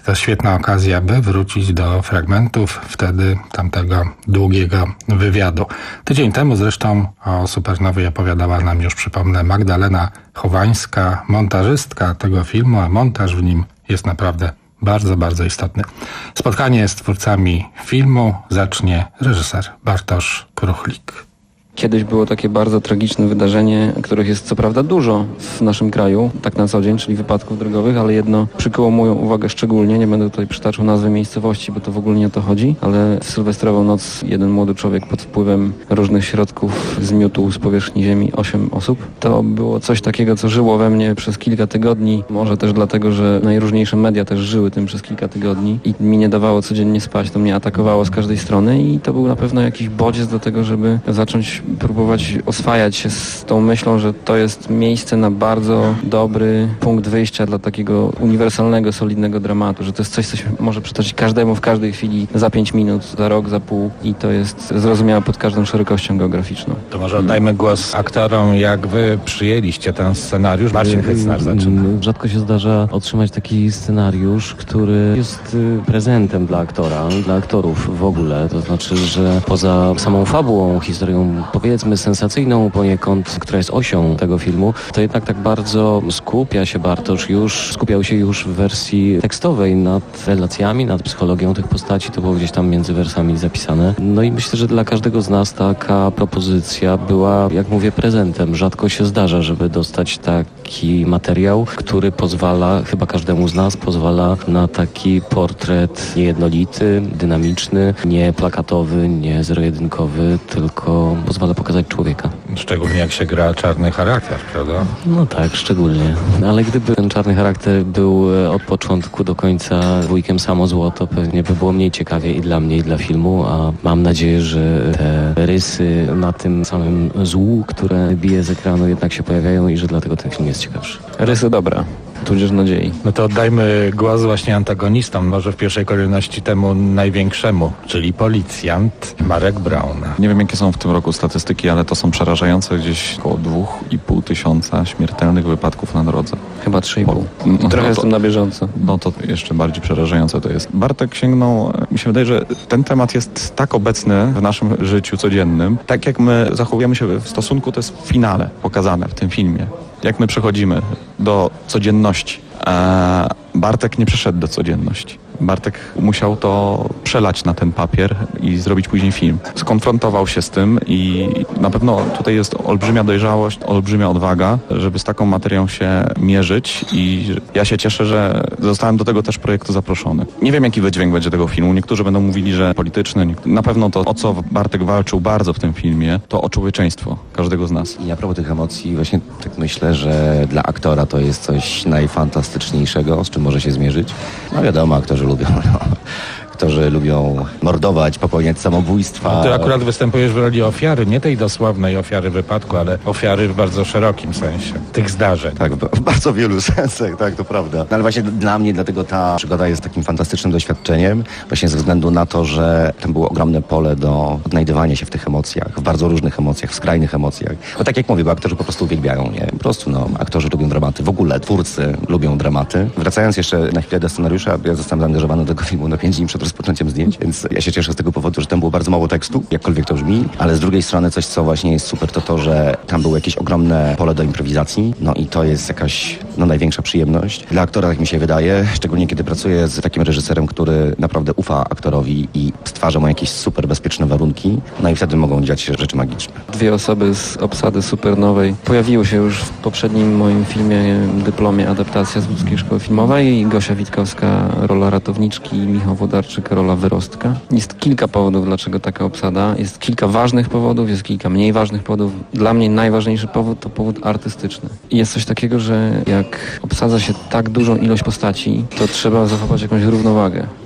To świetna okazja, by wrócić do fragmentów wtedy tamtego długiego wywiadu. Tydzień temu zresztą o Supernowej opowiadała nam, już przypomnę, Magdalena Chowańska, montażystka tego filmu, a montaż w nim jest naprawdę bardzo, bardzo istotny. Spotkanie z twórcami filmu zacznie reżyser Bartosz Kruchlik. Kiedyś było takie bardzo tragiczne wydarzenie, których jest co prawda dużo w naszym kraju, tak na co dzień, czyli wypadków drogowych, ale jedno przykuło moją uwagę szczególnie. Nie będę tutaj przytaczał nazwy miejscowości, bo to w ogóle nie o to chodzi, ale w sylwestrową noc jeden młody człowiek pod wpływem różnych środków zmiótł z powierzchni ziemi osiem osób. To było coś takiego, co żyło we mnie przez kilka tygodni, może też dlatego, że najróżniejsze media też żyły tym przez kilka tygodni i mi nie dawało codziennie spać, to mnie atakowało z każdej strony i to był na pewno jakiś bodziec do tego, żeby zacząć próbować oswajać się z tą myślą, że to jest miejsce na bardzo dobry punkt wyjścia dla takiego uniwersalnego, solidnego dramatu, że to jest coś, co się może przytoczyć każdemu w każdej chwili za pięć minut, za rok, za pół i to jest zrozumiałe pod każdą szerokością geograficzną. To może oddajmy głos aktorom, jak wy przyjęliście ten scenariusz. Marcin Hycnar zaczyna. Rzadko się zdarza otrzymać taki scenariusz, który jest prezentem dla aktora, dla aktorów w ogóle, to znaczy, że poza samą fabułą, historią powiedzmy sensacyjną poniekąd, która jest osią tego filmu, to jednak tak bardzo skupia się Bartosz już, skupiał się już w wersji tekstowej nad relacjami, nad psychologią tych postaci, to było gdzieś tam między wersami zapisane. No i myślę, że dla każdego z nas taka propozycja była, jak mówię, prezentem. Rzadko się zdarza, żeby dostać taki materiał, który pozwala, chyba każdemu z nas, pozwala na taki portret niejednolity, dynamiczny, nie plakatowy, nie zero-jedynkowy, tylko pozwala pokazać człowieka. Szczególnie jak się gra czarny charakter, prawda? No tak, szczególnie. Ale gdyby ten czarny charakter był od początku do końca wujkiem samo zło, to pewnie by było mniej ciekawie i dla mnie, i dla filmu, a mam nadzieję, że te rysy na tym samym złu, które bije z ekranu, jednak się pojawiają i że dlatego ten film jest ciekawszy. Rysy dobra. Tudzież nadziei. No to oddajmy głos właśnie antagonistom, może w pierwszej kolejności temu największemu, czyli policjant Marek Braun. Nie wiem, jakie są w tym roku statystyki, ale to są przerażające, gdzieś około dwa i pół tysiąca śmiertelnych wypadków na drodze. Chyba trzy i pół. No, Trochę no to, jestem na bieżąco. No to jeszcze bardziej przerażające to jest. Bartek sięgnął, mi się wydaje, że ten temat jest tak obecny w naszym życiu codziennym, tak jak my zachowujemy się w stosunku, to jest w finale pokazane w tym filmie. Jak my przechodzimy do codzienności. A Bartek nie przeszedł do codzienności. Bartek musiał to przelać na ten papier i zrobić później film. Skonfrontował się z tym i na pewno tutaj jest olbrzymia dojrzałość, olbrzymia odwaga, żeby z taką materią się mierzyć i ja się cieszę, że zostałem do tego też projektu zaproszony. Nie wiem, jaki wydźwięk będzie tego filmu. Niektórzy będą mówili, że polityczny. Na pewno to, o co Bartek walczył bardzo w tym filmie, to o człowieczeństwo każdego z nas. I a propos tych emocji, właśnie tak myślę, że dla aktora to jest coś najfantastyczniejszego, z czym może się zmierzyć. No wiadomo, aktorzy lubią, no. Aktorzy lubią mordować, popełniać samobójstwa. No ty akurat występujesz w roli ofiary, nie tej dosłownej ofiary wypadku, ale ofiary w bardzo szerokim sensie tych zdarzeń. Tak, w bardzo wielu sensach, tak, to prawda. No ale właśnie dla mnie, dlatego ta przygoda jest takim fantastycznym doświadczeniem, właśnie ze względu na to, że tam było ogromne pole do odnajdywania się w tych emocjach, w bardzo różnych emocjach, w skrajnych emocjach. Bo tak jak mówię, bo aktorzy po prostu uwielbiają, nie? Po prostu, no, aktorzy lubią dramaty. W ogóle twórcy lubią dramaty. Wracając jeszcze na chwilę do scenariusza, ja zostałem zaangażowany do tego filmu na pięć dni przed rozpoczęciem zdjęć, więc ja się cieszę z tego powodu, że tam było bardzo mało tekstu, jakkolwiek to brzmi, ale z drugiej strony coś, co właśnie jest super, to to, że tam było jakieś ogromne pole do improwizacji, no i to jest jakaś, no, największa przyjemność. Dla aktora, tak mi się wydaje, szczególnie kiedy pracuję z takim reżyserem, który naprawdę ufa aktorowi i stwarza mu jakieś super bezpieczne warunki, no i wtedy mogą dziać się rzeczy magiczne. Dwie osoby z obsady Supernowej pojawiły się już w poprzednim moim filmie, dyplomie Adaptacja z Łódzkiej Szkoły Filmowej. Gosia Witkowska, rola ratowniczki, Michał Wodarczyk, rola wyrostka. Jest kilka powodów, dlaczego taka obsada. Jest kilka ważnych powodów, jest kilka mniej ważnych powodów. Dla mnie najważniejszy powód to powód artystyczny. I jest coś takiego, że jak obsadza się tak dużą ilość postaci, to trzeba zachować jakąś równowagę.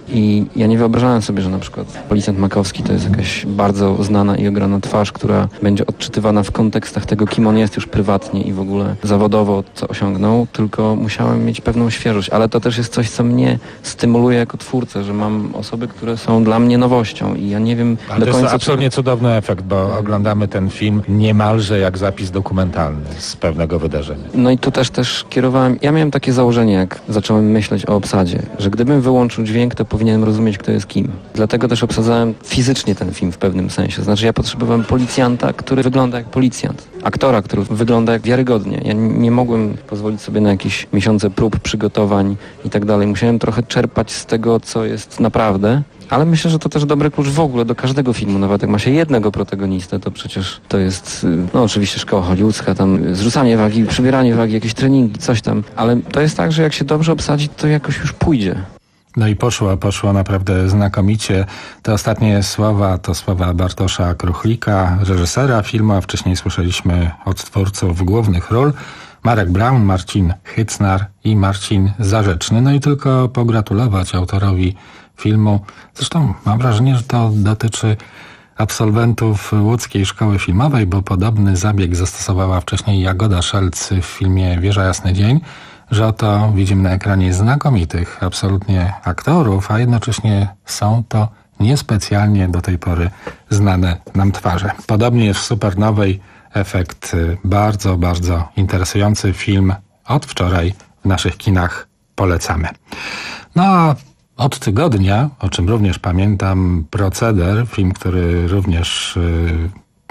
I ja nie wyobrażałem sobie, że na przykład policjant Makowski to jest jakaś bardzo znana i ograna twarz, która będzie odczytywana w kontekstach tego, kim on jest już prywatnie i w ogóle zawodowo, co osiągnął, tylko musiałem mieć pewną świeżość, ale to też jest coś, co mnie stymuluje jako twórcę, że mam osoby, które są dla mnie nowością i ja nie wiem Ale do to końca... jest absolutnie cudowny efekt, bo oglądamy ten film niemalże jak zapis dokumentalny z pewnego wydarzenia. No i tu też też kierowałem, ja miałem takie założenie, jak zacząłem myśleć o obsadzie, że gdybym wyłączył dźwięk, to powinienem rozumieć, kto jest kim. Dlatego też obsadzałem fizycznie ten film w pewnym sensie. Znaczy ja potrzebowałem policjanta, który wygląda jak policjant. Aktora, który wygląda jak wiarygodnie. Ja nie mogłem pozwolić sobie na jakieś miesiące prób, przygotowań i tak dalej. Musiałem trochę czerpać z tego, co jest naprawdę. Ale myślę, że to też dobry klucz w ogóle do każdego filmu. Nawet jak ma się jednego protagonistę, to przecież to jest, no oczywiście szkoła hollywoodzka, tam zrzucanie wagi, przybieranie wagi, jakieś treningi, coś tam. Ale to jest tak, że jak się dobrze obsadzi, to jakoś już pójdzie. No i poszło, poszło naprawdę znakomicie. Te ostatnie słowa to słowa Bartosza Kruchlika, reżysera filmu, a wcześniej słyszeliśmy od twórców głównych ról. Marek Braun, Marcin Hycnar i Marcin Zarzeczny. No i tylko pogratulować autorowi filmu. Zresztą mam wrażenie, że to dotyczy absolwentów łódzkiej szkoły filmowej, bo podobny zabieg zastosowała wcześniej Jagoda Szelc w filmie Wieża Jasny Dzień, że oto widzimy na ekranie znakomitych absolutnie aktorów, a jednocześnie są to niespecjalnie do tej pory znane nam twarze. Podobnie jest w Supernowej, efekt bardzo, bardzo interesujący. Film od wczoraj w naszych kinach polecamy. No a od tygodnia, o czym również pamiętam, Proceder, film, który również yy,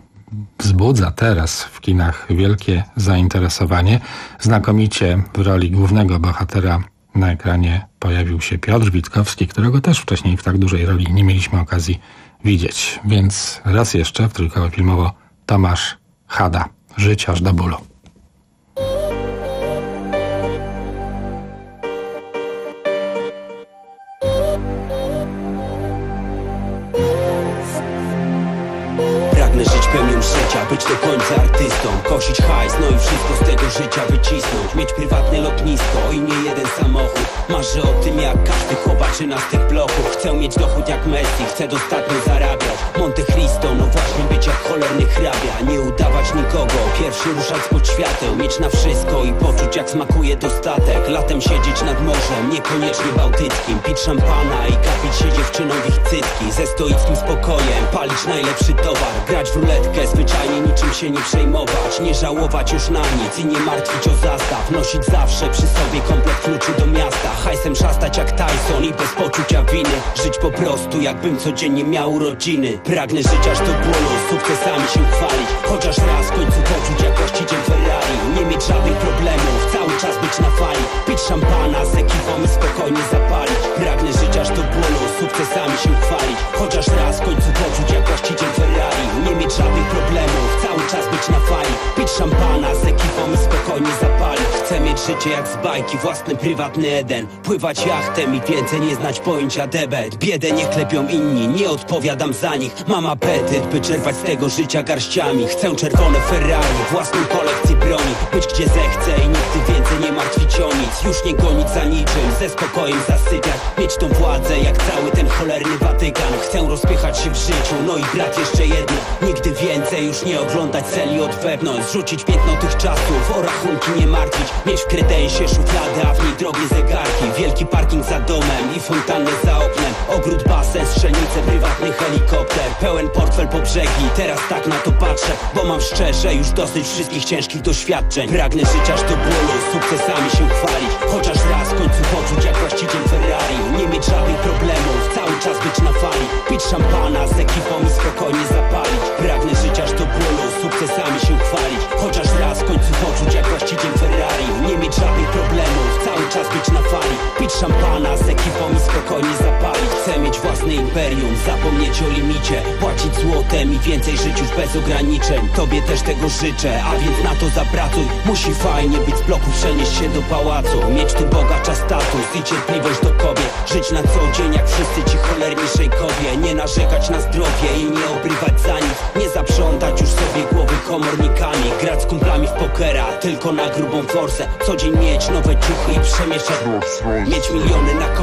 wzbudza teraz w kinach wielkie zainteresowanie. Znakomicie w roli głównego bohatera na ekranie pojawił się Piotr Witkowski, którego też wcześniej w tak dużej roli nie mieliśmy okazji widzieć. Więc raz jeszcze w Trójkowo Filmowo Tomasz Chada. Żyć aż do bólu. Żyć pełnią życia, być do końca artystą, kosić hajs, no i wszystko z tego życia wycisnąć. Mieć prywatne lotnisko i nie jeden samochód. Marzę o tym jak każdy chłopaczyna z tych bloków. Chcę mieć dochód jak Messi, chcę dostatnio zarabiać. Monte Cristo, no właśnie być jak cholerny hrabia. Nie udawać nikogo, pierwszy ruszać spod świateł. Mieć na wszystko i poczuć jak smakuje dostatek. Latem siedzieć nad morzem, niekoniecznie bałtyckim. Pić szampana i kapić się dziewczyną w ich cycki. Ze stoickim spokojem, palić najlepszy towar. Grać w ruletkę, zwyczajnie niczym się nie przejmować. Nie żałować już na nic i nie martwić o zastaw. Nosić zawsze przy sobie komplet kluczy do miasta. Hajsem szastać jak Tyson i bez poczucia winy. Żyć po prostu jakbym codziennie miał urodziny. Pragnę żyć aż do bólu, sukcesami się chwalić. Chociaż raz w końcu poczuć jak właściciel Ferrari. Nie mieć żadnych problemów, cały czas być na fali. Pić szampana z ekipą i spokojnie zapalić. Pragnę żyć aż do bólu, sukcesami się chwalić. Chociaż raz w końcu poczuć jak właściciel Ferrari. Nie mieć żadnych problemów, cały czas być na fali. Pić szampana z ekipą i spokojnie zapalić. Chcę mieć życie jak z bajki, własny prywatny Eden. Pływać jachtem i więcej nie znać pojęcia debet. Biedę nie klepią inni, nie odpowiadam za nich. Mam apetyt, by czerpać z tego życia garściami. Chcę czerwone Ferrari, własną kolekcję broni. Być gdzie zechcę i nigdy więcej nie martwić o nic. Już nie gonić za niczym, ze spokojem zasypiać. Mieć tą władzę jak cały ten cholerny Watykan. Chcę rozpychać się w życiu, no i brat jeszcze jedno. Nigdy więcej już nie oglądać celi od wewnątrz. Zrzucić piętno tych czasów, o rachunki nie martwić. Mieć w kredensie szufladę, a w niej drogie zegarki. Wielki parking za domem i fontannę za oknem. Ogród, basen, strzelnice, prywatny helikopter. Pełen portfel po brzegi, teraz tak na to patrzę. Bo mam szczerze już dosyć wszystkich ciężkich doświadczeń. Pragnę żyć aż do bólu, sukcesami się chwalić. Chociaż raz w końcu poczuć jak właściciel Ferrari. Nie mieć żadnych problemów, cały czas być na fali. Pić szampana z ekipą i spokojnie zapalić. Pragnę żyć aż do bólu, sukcesami się chwalić. Chociaż raz w końcu poczuć jak właściciel Ferrari. Nie mieć żadnych problemów, cały czas być na fali. Pić szampana z ekipą i spokojnie zapalić. Chcę mieć własne imperium, zapomnieć o limicie. Płacić złotem i więcej żyć już bez ograniczeń. Tobie też tego życzę, a więc na to zapracuj. Musi fajnie być z bloku, przenieść się do pałacu. Mieć tu bogacza status i cierpliwość do kobiet. Żyć na co dzień jak wszyscy ci cholerni szejkowie. Nie narzekać na zdrowie i nie obrywać za nic. Nie zaprzątać już sobie głowy komornikami. Grać z kumplami w pokera, tylko na grubą forsę. Co dzień mieć nowe ciuchy i przemieszać. Mieć miliony na koncie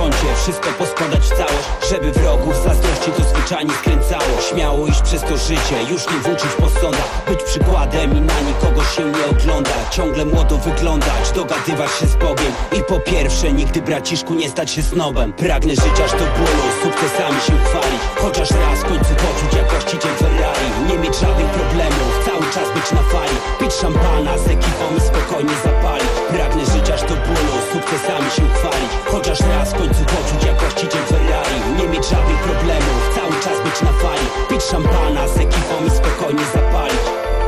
koncie, wszystko poskładać w całość, żeby wrogów zazdrości to zwyczajnie skręcało. Śmiało iść przez to życie, już nie włóczyć po sądach, być przykładem i na nikogo się nie oglądać. Ciągle młodo wyglądać, dogadywać się z Bogiem i po pierwsze nigdy braciszku nie stać się snobem. Pragnę żyć aż do bólu, sukcesami się chwalić, chociaż raz w końcu poczuć jak właściciel Ferrari. Nie mieć żadnych problemów, cały czas być na fali, pić szampana z ekipą i spokojnie zapalić. Pragnę żyć aż do bólu, sukcesami się chwalić, chociaż raz w końcu poczuć jak właściciel Ferrari. Nie mieć żadnych problemów, cały czas być na fali, pić szampana z ekipą i spokojnie zapalić.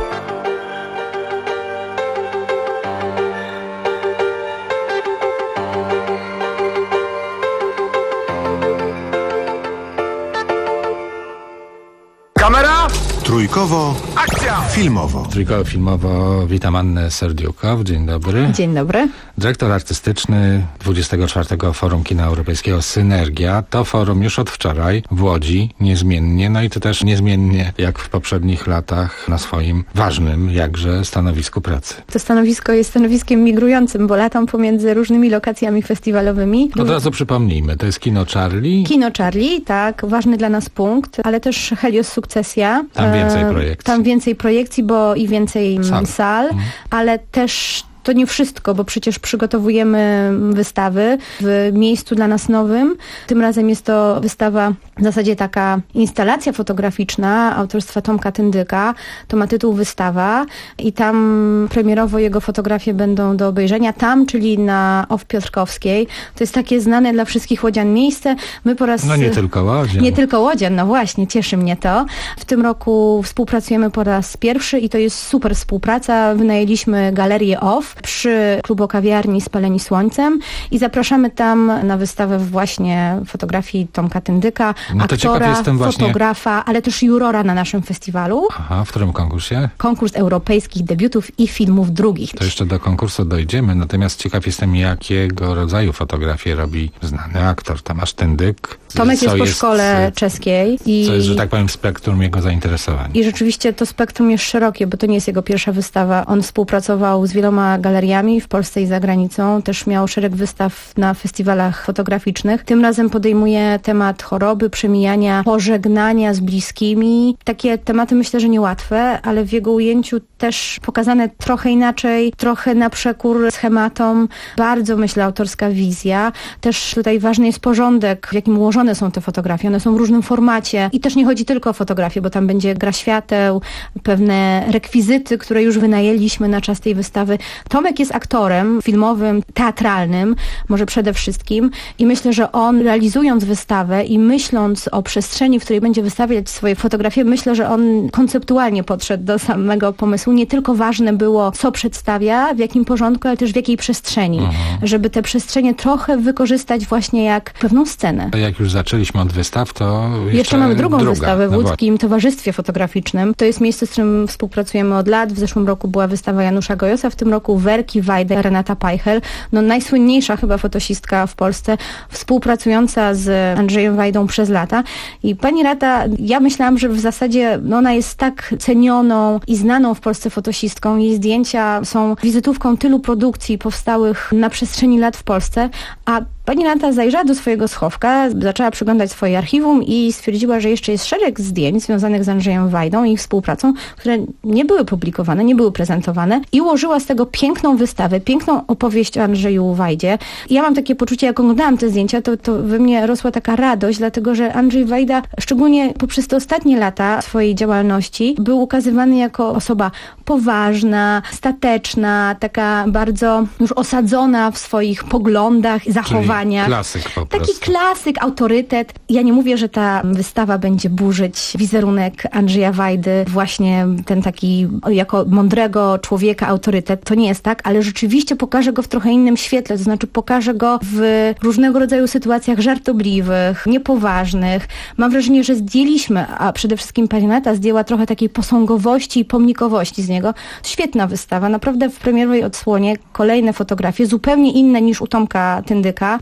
Kamera! Trójkowo. Akcja! Filmowo. Trójkowo filmowo. Witam Annę Serdiukow. Dzień dobry. Dzień dobry. Dyrektor artystyczny dwudziestego czwartego Forum Kina Europejskiego Synergia. To forum już od wczoraj w Łodzi, niezmiennie, no i to też niezmiennie, jak w poprzednich latach, na swoim ważnym jakże stanowisku pracy. To stanowisko jest stanowiskiem migrującym, bo latam pomiędzy różnymi lokacjami festiwalowymi. Od razu przypomnijmy, to jest Kino Charlie. Kino Charlie, tak, ważny dla nas punkt, ale też Helios Sukcesja. Tam więcej projekcji. Tam więcej projekcji, bo i więcej sal, sal mhm. ale też to nie wszystko, bo przecież przygotowujemy wystawy w miejscu dla nas nowym. Tym razem jest to wystawa, w zasadzie taka instalacja fotograficzna autorstwa Tomka Tyndyka. To ma tytuł Wystawa i tam premierowo jego fotografie będą do obejrzenia. Tam, czyli na O W Piotrkowskiej. To jest takie znane dla wszystkich łodzian miejsce. My po raz... No nie tylko łodzian. Nie tylko łodzian, no właśnie, cieszy mnie to. W tym roku współpracujemy po raz pierwszy i to jest super współpraca. Wynajęliśmy galerię O W przy klubokawiarni Spaleni Słońcem i zapraszamy tam na wystawę właśnie fotografii Tomka Tyndyka, no aktora, właśnie... fotografa, ale też jurora na naszym festiwalu. Aha, w którym konkursie? Konkurs europejskich debiutów i filmów drugich. To jeszcze do konkursu dojdziemy, natomiast ciekaw jestem, jakiego rodzaju fotografię robi znany aktor Tomasz Tyndyk. Tomek jest po jest, szkole czeskiej. I, co jest, że tak powiem, w spektrum jego zainteresowań. I rzeczywiście to spektrum jest szerokie, bo to nie jest jego pierwsza wystawa. On współpracował z wieloma galeriami w Polsce i za granicą. Też miał szereg wystaw na festiwalach fotograficznych. Tym razem podejmuje temat choroby, przemijania, pożegnania z bliskimi. Takie tematy myślę, że niełatwe, ale w jego ujęciu też pokazane trochę inaczej, trochę na przekór schematom. Bardzo, myślę, autorska wizja. Też tutaj ważny jest porządek, w jakim ułożone są te fotografie. One są w różnym formacie i też nie chodzi tylko o fotografię, bo tam będzie gra świateł, pewne rekwizyty, które już wynajęliśmy na czas tej wystawy. Tomek jest aktorem filmowym, teatralnym, może przede wszystkim i myślę, że on realizując wystawę i myśląc o przestrzeni, w której będzie wystawiać swoje fotografie, myślę, że on konceptualnie podszedł do samego pomysłu. Nie tylko ważne było, co przedstawia, w jakim porządku, ale też w jakiej przestrzeni. Mhm. Żeby te przestrzenie trochę wykorzystać właśnie jak pewną scenę. Jak już zaczęliśmy od wystaw, to jeszcze, jeszcze mamy drugą druga. wystawę w no Łódzkim bo... Towarzystwie Fotograficznym. To jest miejsce, z którym współpracujemy od lat. W zeszłym roku była wystawa Janusza Gojosa, w tym roku Werki Wajdy, Renata Pajchel. No najsłynniejsza chyba fotosistka w Polsce, współpracująca z Andrzejem Wajdą przez lata. I pani Rata, ja myślałam, że w zasadzie no ona jest tak cenioną i znaną w Polsce fotosistką. Jej zdjęcia są wizytówką tylu produkcji powstałych na przestrzeni lat w Polsce, a pani Rata zajrzała do swojego schowka, zaczęła przyglądać swoje archiwum i stwierdziła, że jeszcze jest szereg zdjęć związanych z Andrzejem Wajdą i ich współpracą, które nie były publikowane, nie były prezentowane i ułożyła z tego piękną wystawę, piękną opowieść o Andrzeju Wajdzie. I ja mam takie poczucie, jak oglądałam te zdjęcia, to, to we mnie rosła taka radość, dlatego że Andrzej Wajda, szczególnie poprzez te ostatnie lata swojej działalności, był ukazywany jako osoba poważna, stateczna, taka bardzo już osadzona w swoich poglądach, zachowaniach. Klasyk po Taki prostu. klasyk, autorytet. Ja nie mówię, że ta wystawa będzie burzyć wizerunek Andrzeja Wajdy, właśnie ten taki jako mądrego człowieka, autorytet. To nie jest tak, ale rzeczywiście pokaże go w trochę innym świetle, to znaczy pokaże go w różnego rodzaju sytuacjach żartobliwych, niepoważnych. Mam wrażenie, że zdjęliśmy, a przede wszystkim pani Nata zdjęła trochę takiej posągowości i pomnikowości z niego. Świetna wystawa, naprawdę w premierowej odsłonie kolejne fotografie, zupełnie inne niż u Tomka Tyndyka.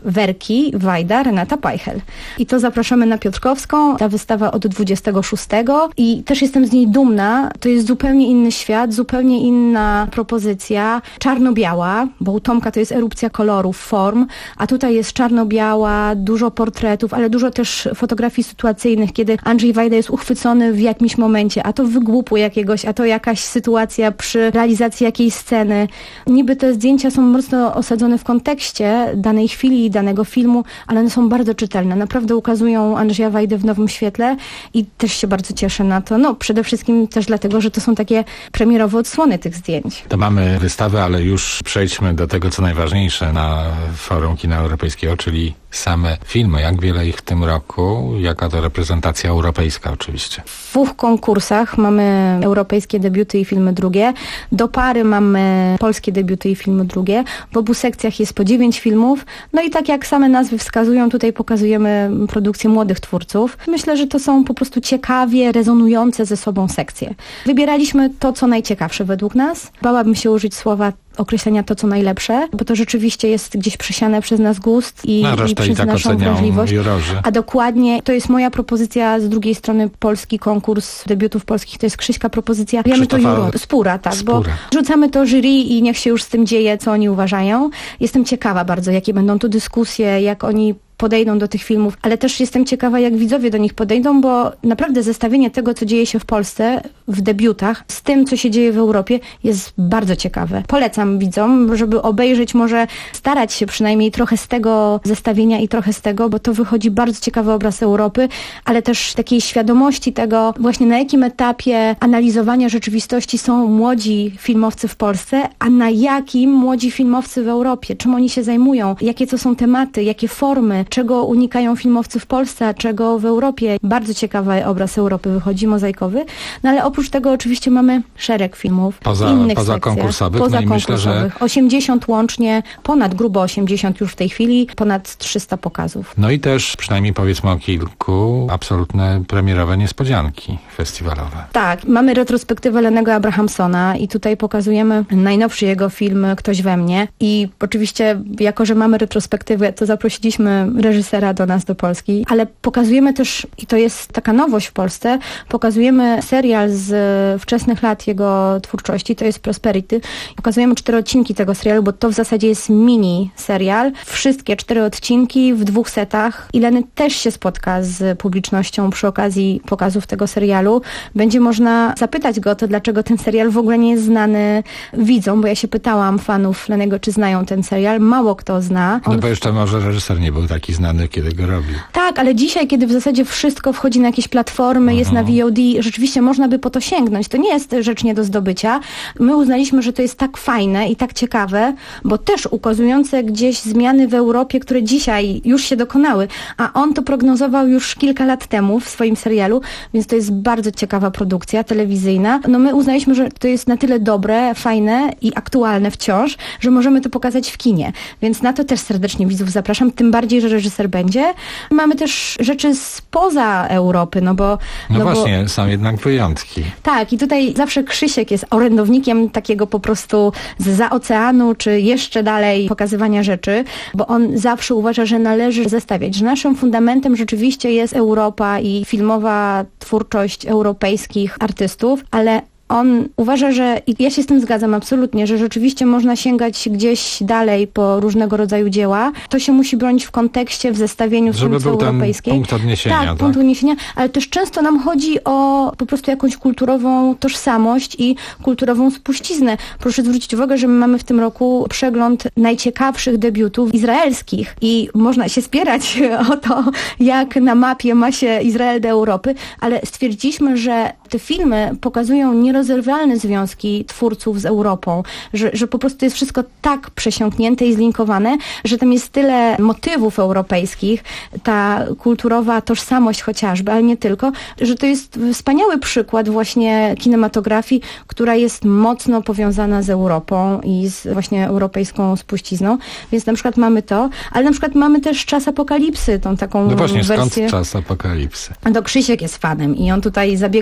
Werki Wajda, Renata Pajchel. I to zapraszamy na Piotrkowską. Ta wystawa od dwudziestego szóstego i też jestem z niej dumna. To jest zupełnie inny świat, zupełnie inna propozycja. Czarno-biała, bo u Tomka to jest erupcja kolorów, form, a tutaj jest czarno-biała, dużo portretów, ale dużo też fotografii sytuacyjnych, kiedy Andrzej Wajda jest uchwycony w jakimś momencie, a to wygłupu jakiegoś, a to jakaś sytuacja przy realizacji jakiejś sceny. Niby te zdjęcia są mocno osadzone w kontekście danej chwili, danego filmu, ale one są bardzo czytelne. Naprawdę ukazują Andrzeja Wajdę w nowym świetle i też się bardzo cieszę na to. No przede wszystkim też dlatego, że to są takie premierowe odsłony tych zdjęć. To mamy wystawę, ale już przejdźmy do tego, co najważniejsze na Forum Kina Europejskiego, czyli same filmy. Jak wiele ich w tym roku? Jaka to reprezentacja europejska oczywiście? W dwóch konkursach mamy europejskie debiuty i filmy drugie. Do pary mamy polskie debiuty i filmy drugie. W obu sekcjach jest po dziewięć filmów. No i tak jak same nazwy wskazują, tutaj pokazujemy produkcję młodych twórców. Myślę, że to są po prostu ciekawie rezonujące ze sobą sekcje. Wybieraliśmy to, co najciekawsze według nas. Bałabym się użyć słowa określenia to, co najlepsze, bo to rzeczywiście jest gdzieś przesiane przez nas gust i, no, i przez i tak naszą wrażliwość. Jurorzy. A dokładnie to jest moja propozycja, z drugiej strony polski konkurs debiutów polskich, to jest Krzyśka propozycja. Wiemy to juro, Spóra, tak, Spóra. bo rzucamy to jury i niech się już z tym dzieje, co oni uważają. Jestem ciekawa bardzo, jakie będą tu dyskusje, jak oni podejdą do tych filmów, ale też jestem ciekawa, jak widzowie do nich podejdą, bo naprawdę zestawienie tego, co dzieje się w Polsce w debiutach, z tym, co się dzieje w Europie, jest bardzo ciekawe. Polecam widzom, żeby obejrzeć, może starać się przynajmniej trochę z tego zestawienia i trochę z tego, bo to wychodzi bardzo ciekawy obraz Europy, ale też takiej świadomości tego, właśnie na jakim etapie analizowania rzeczywistości są młodzi filmowcy w Polsce, a na jakim młodzi filmowcy w Europie, czym oni się zajmują, jakie to są tematy, jakie formy, czego unikają filmowcy w Polsce, a czego w Europie. Bardzo ciekawy obraz Europy wychodzi, mozaikowy. No ale oprócz tego oczywiście mamy szereg filmów poza, w innych poza sekcjach. konkursowych. Poza no i myślę, że... osiemdziesiąt łącznie, ponad grubo osiemdziesiąt już w tej chwili, ponad trzysta pokazów. No i też, przynajmniej powiedzmy o kilku, absolutne premierowe niespodzianki festiwalowe. Tak, mamy retrospektywę Lennego Abrahamsona i tutaj pokazujemy najnowszy jego film Ktoś we mnie i oczywiście, jako że mamy retrospektywę, to zaprosiliśmy reżysera do nas, do Polski, ale pokazujemy też, i to jest taka nowość w Polsce, pokazujemy serial z wczesnych lat jego twórczości, to jest Prosperity. Pokazujemy cztery odcinki tego serialu, bo to w zasadzie jest mini serial. Wszystkie cztery odcinki w dwóch setach. I Leny też się spotka z publicznością przy okazji pokazów tego serialu. Będzie można zapytać go o to, dlaczego ten serial w ogóle nie jest znany widzom, bo ja się pytałam fanów Lenego, czy znają ten serial. Mało kto zna. On... No bo jeszcze może reżyser nie był taki znany, kiedy go robił. Tak, ale dzisiaj, kiedy w zasadzie wszystko wchodzi na jakieś platformy, uh-huh. jest na V O D, rzeczywiście można by po to sięgnąć. To nie jest rzecz nie do zdobycia. My uznaliśmy, że to jest tak fajne i tak ciekawe, bo też ukazujące gdzieś zmiany w Europie, które dzisiaj już się dokonały, a on to prognozował już kilka lat temu w swoim serialu, więc to jest bardzo ciekawa produkcja telewizyjna. No my uznaliśmy, że to jest na tyle dobre, fajne i aktualne wciąż, że możemy to pokazać w kinie. Więc na to też serdecznie widzów zapraszam, tym bardziej, że reżyser będzie. Mamy też rzeczy spoza Europy, no bo... No, no właśnie, bo, są jednak wyjątki. Tak, i tutaj zawsze Krzysiek jest orędownikiem takiego po prostu zza oceanu, czy jeszcze dalej pokazywania rzeczy, bo on zawsze uważa, że należy zestawiać, że naszym fundamentem rzeczywiście jest Europa i filmowa twórczość europejskich artystów, ale on uważa, że, i ja się z tym zgadzam absolutnie, że rzeczywiście można sięgać gdzieś dalej po różnego rodzaju dzieła. To się musi bronić w kontekście, w zestawieniu z Żeby był europejskiej. Ten punkt odniesienia. Tak, tak, punkt odniesienia, ale też często nam chodzi o po prostu jakąś kulturową tożsamość i kulturową spuściznę. Proszę zwrócić uwagę, że my mamy w tym roku przegląd najciekawszych debiutów izraelskich i można się spierać o to, jak na mapie ma się Izrael do Europy, ale stwierdziliśmy, że te filmy pokazują nierozerwalne związki twórców z Europą, że, że po prostu jest wszystko tak przesiąknięte i zlinkowane, że tam jest tyle motywów europejskich, ta kulturowa tożsamość chociażby, ale nie tylko, że to jest wspaniały przykład właśnie kinematografii, która jest mocno powiązana z Europą i z właśnie europejską spuścizną, więc na przykład mamy to, ale na przykład mamy też Czas Apokalipsy, tą taką no właśnie, wersję. Skąd Czas Apokalipsy? To Krzysiek jest fanem i on tutaj zabiegał o to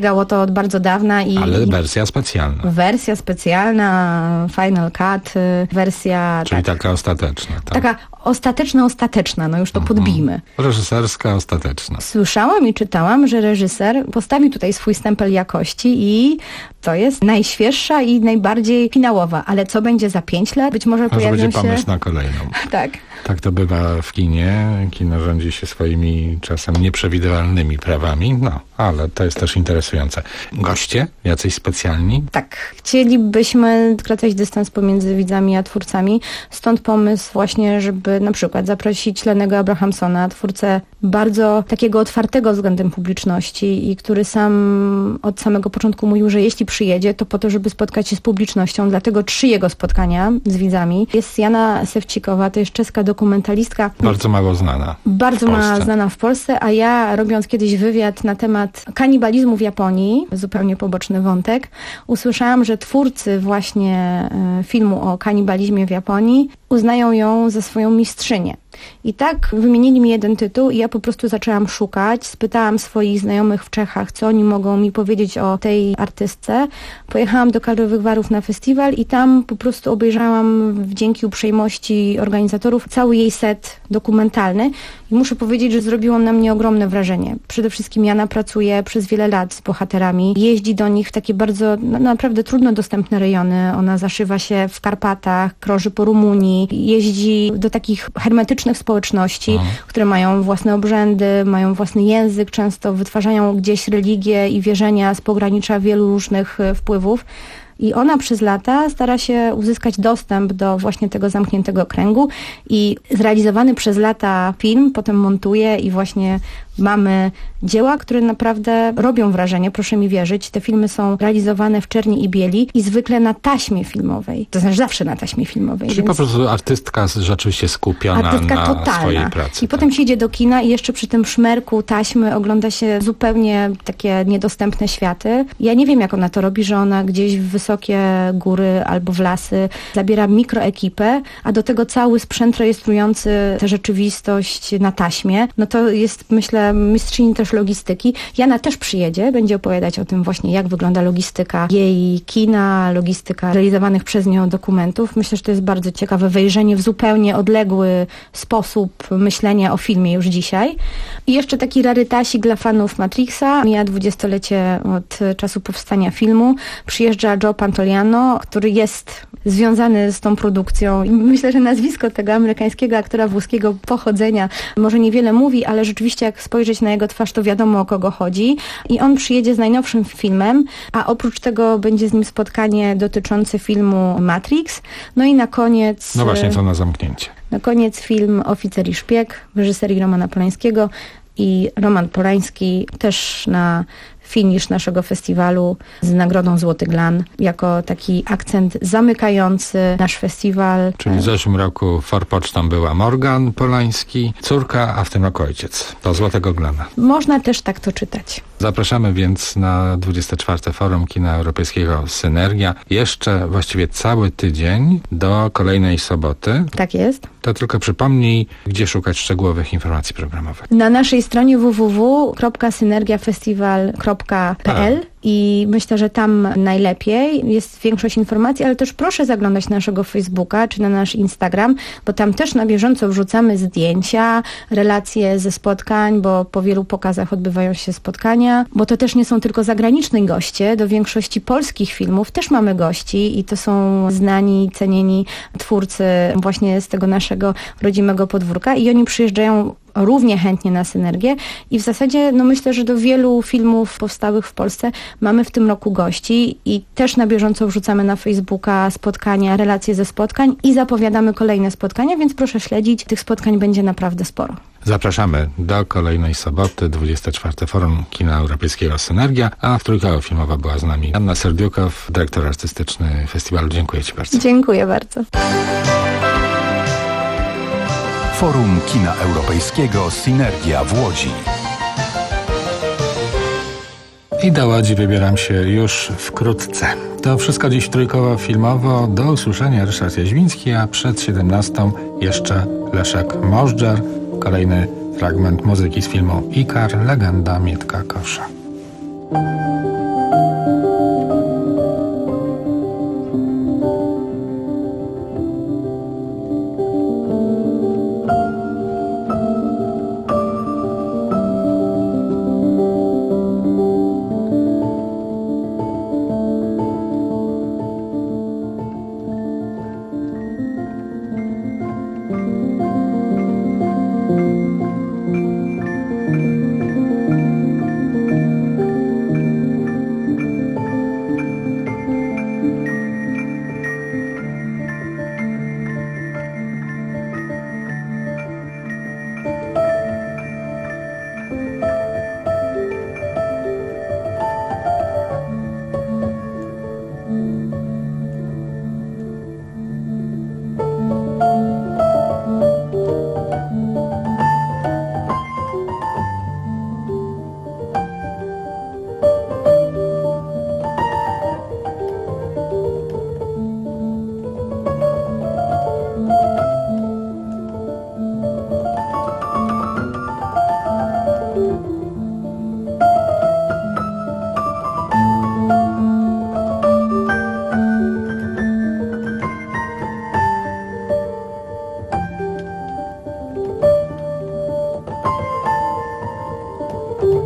od bardzo dawna. I, Ale i wersja specjalna. Wersja specjalna, Final Cut, wersja... Czyli tak, taka ostateczna. Tak? Taka ostateczna, ostateczna, no już to mhm. podbijmy. Reżyserska, ostateczna. Słyszałam i czytałam, że reżyser postawił tutaj swój stempel jakości i to jest najświeższa i najbardziej finałowa. Ale co będzie za pięć lat? Być może, może pojawią będzie się... pomysł na kolejną. Tak. Tak to bywa w kinie. Kino rządzi się swoimi czasem nieprzewidywalnymi prawami, no, ale to jest też interesujące. Goście? Jacyś specjalni? Tak. Chcielibyśmy skracać dystans pomiędzy widzami a twórcami. Stąd pomysł właśnie, żeby na przykład zaprosić Lennego Abrahamsona, twórcę bardzo takiego otwartego względem publiczności i który sam od samego początku mówił, że jeśli przyjedzie, to po to, żeby spotkać się z publicznością. Dlatego trzy jego spotkania z widzami. Jest Jana Sewcikowa, to jest czeska dokumentalistka. Bardzo mało znana. Bardzo mało znana w Polsce, a ja robiąc kiedyś wywiad na temat kanibalizmu w Japonii, zupełnie poboczny wątek, usłyszałam, że twórcy właśnie filmu o kanibalizmie w Japonii uznają ją za swoją mistrzynię. I tak wymienili mi jeden tytuł i ja po prostu zaczęłam szukać. Spytałam swoich znajomych w Czechach, co oni mogą mi powiedzieć o tej artystce. Pojechałam do Karlowych Warów na festiwal i tam po prostu obejrzałam dzięki uprzejmości organizatorów cały jej set dokumentalny. I muszę powiedzieć, że zrobiło na mnie ogromne wrażenie. Przede wszystkim Jana pracuje przez wiele lat z bohaterami. Jeździ do nich w takie bardzo, no, naprawdę trudno dostępne rejony. Ona zaszywa się w Karpatach, krąży po Rumunii. Jeździ do takich hermetycznych społeczności, Aha. które mają własne obrzędy, mają własny język, często wytwarzają gdzieś religię i wierzenia z pogranicza wielu różnych wpływów. I ona przez lata stara się uzyskać dostęp do właśnie tego zamkniętego kręgu i zrealizowany przez lata film potem montuje i właśnie mamy dzieła, które naprawdę robią wrażenie, proszę mi wierzyć. Te filmy są realizowane w czerni i bieli i zwykle na taśmie filmowej. To znaczy zawsze na taśmie filmowej. Czyli więc... po prostu artystka rzeczywiście skupiona artystka na totalna. swojej pracy. I tak. potem się idzie do kina i jeszcze przy tym szmerku taśmy ogląda się zupełnie takie niedostępne światy. Ja nie wiem, jak ona to robi, że ona gdzieś w wysokie góry albo w lasy zabiera mikroekipę, a do tego cały sprzęt rejestrujący tę rzeczywistość na taśmie. No to jest, myślę, mistrzyni też logistyki. Jana też przyjedzie, będzie opowiadać o tym właśnie, jak wygląda logistyka jej kina, logistyka realizowanych przez nią dokumentów. Myślę, że to jest bardzo ciekawe wejrzenie w zupełnie odległy sposób myślenia o filmie już dzisiaj. I jeszcze taki rarytasik dla fanów Matrixa. Mija dwudziestolecie od czasu powstania filmu. Przyjeżdża Joe Pantoliano, który jest związany z tą produkcją. I myślę, że nazwisko tego amerykańskiego aktora włoskiego pochodzenia może niewiele mówi, ale rzeczywiście jak spojrzeć na jego twarz, to wiadomo, o kogo chodzi. I on przyjedzie z najnowszym filmem, a oprócz tego będzie z nim spotkanie dotyczące filmu Matrix. No i na koniec... No właśnie, co na zamknięcie. Na koniec film Oficer i szpieg w reżyserii Romana Polańskiego i Roman Polański też na finisz naszego festiwalu z nagrodą Złoty Glan jako taki akcent zamykający nasz festiwal. Czyli w zeszłym roku forpocztą była Morgan Polański, córka, a w tym roku ojciec. Do Złotego Glana. Można też tak to czytać. Zapraszamy więc na dwudzieste czwarte Forum Kina Europejskiego Synergia. Jeszcze właściwie cały tydzień do kolejnej soboty. Tak jest. To tylko przypomnij, gdzie szukać szczegółowych informacji programowych. Na naszej stronie w w w kropka synergiafestiwal kropka p l i myślę, że tam najlepiej jest większość informacji, ale też proszę zaglądać na naszego Facebooka czy na nasz Instagram, bo tam też na bieżąco wrzucamy zdjęcia, relacje ze spotkań, bo po wielu pokazach odbywają się spotkania, bo to też nie są tylko zagraniczni goście, do większości polskich filmów też mamy gości i to są znani, cenieni twórcy właśnie z tego naszego rodzimego podwórka i oni przyjeżdżają równie chętnie na Synergię i w zasadzie no myślę, że do wielu filmów powstałych w Polsce mamy w tym roku gości i też na bieżąco wrzucamy na Facebooka spotkania, relacje ze spotkań i zapowiadamy kolejne spotkania, więc proszę śledzić, tych spotkań będzie naprawdę sporo. Zapraszamy do kolejnej soboty, dwudzieste czwarte Forum Kina Europejskiego Synergia, a w Trójka Filmowa była z nami Anna Serdiukow, dyrektor artystyczny festiwalu. Dziękuję Ci bardzo. Dziękuję bardzo. Forum Kina Europejskiego Synergia w Łodzi. I do Łodzi wybieram się już wkrótce. To wszystko dziś trójkowo filmowo. Do usłyszenia, Ryszard Jaźwiński, a przed siedemnastą jeszcze Leszek Możdżer. Kolejny fragment muzyki z filmu Ikar, legenda Mietka Kosza.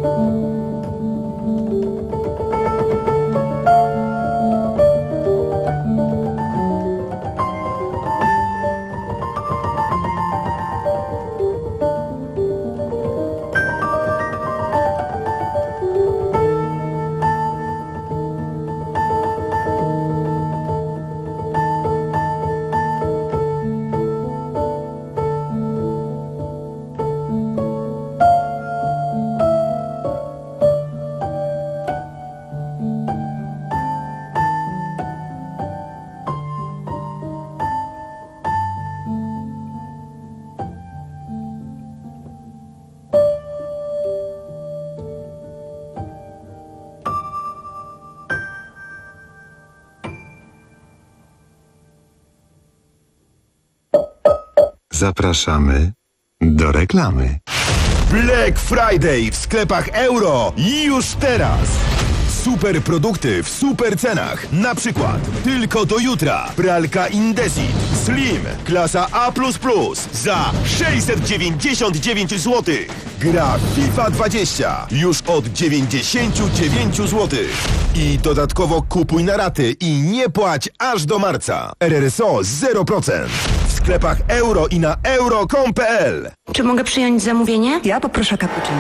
Zapraszamy do reklamy. Black Friday w sklepach Euro już teraz! Super produkty w super cenach. Na przykład tylko do jutra pralka Indesit Slim klasa A plus plus za sześćset dziewięćdziesiąt dziewięć złotych. Gra FIFA dwadzieścia już od dziewięćdziesiąt dziewięć złotych. I dodatkowo kupuj na raty i nie płać aż do marca. R R S O zero procent. W sklepach Euro i na euro kropka com kropka p l. Czy mogę przyjąć zamówienie? Ja poproszę cappuccino.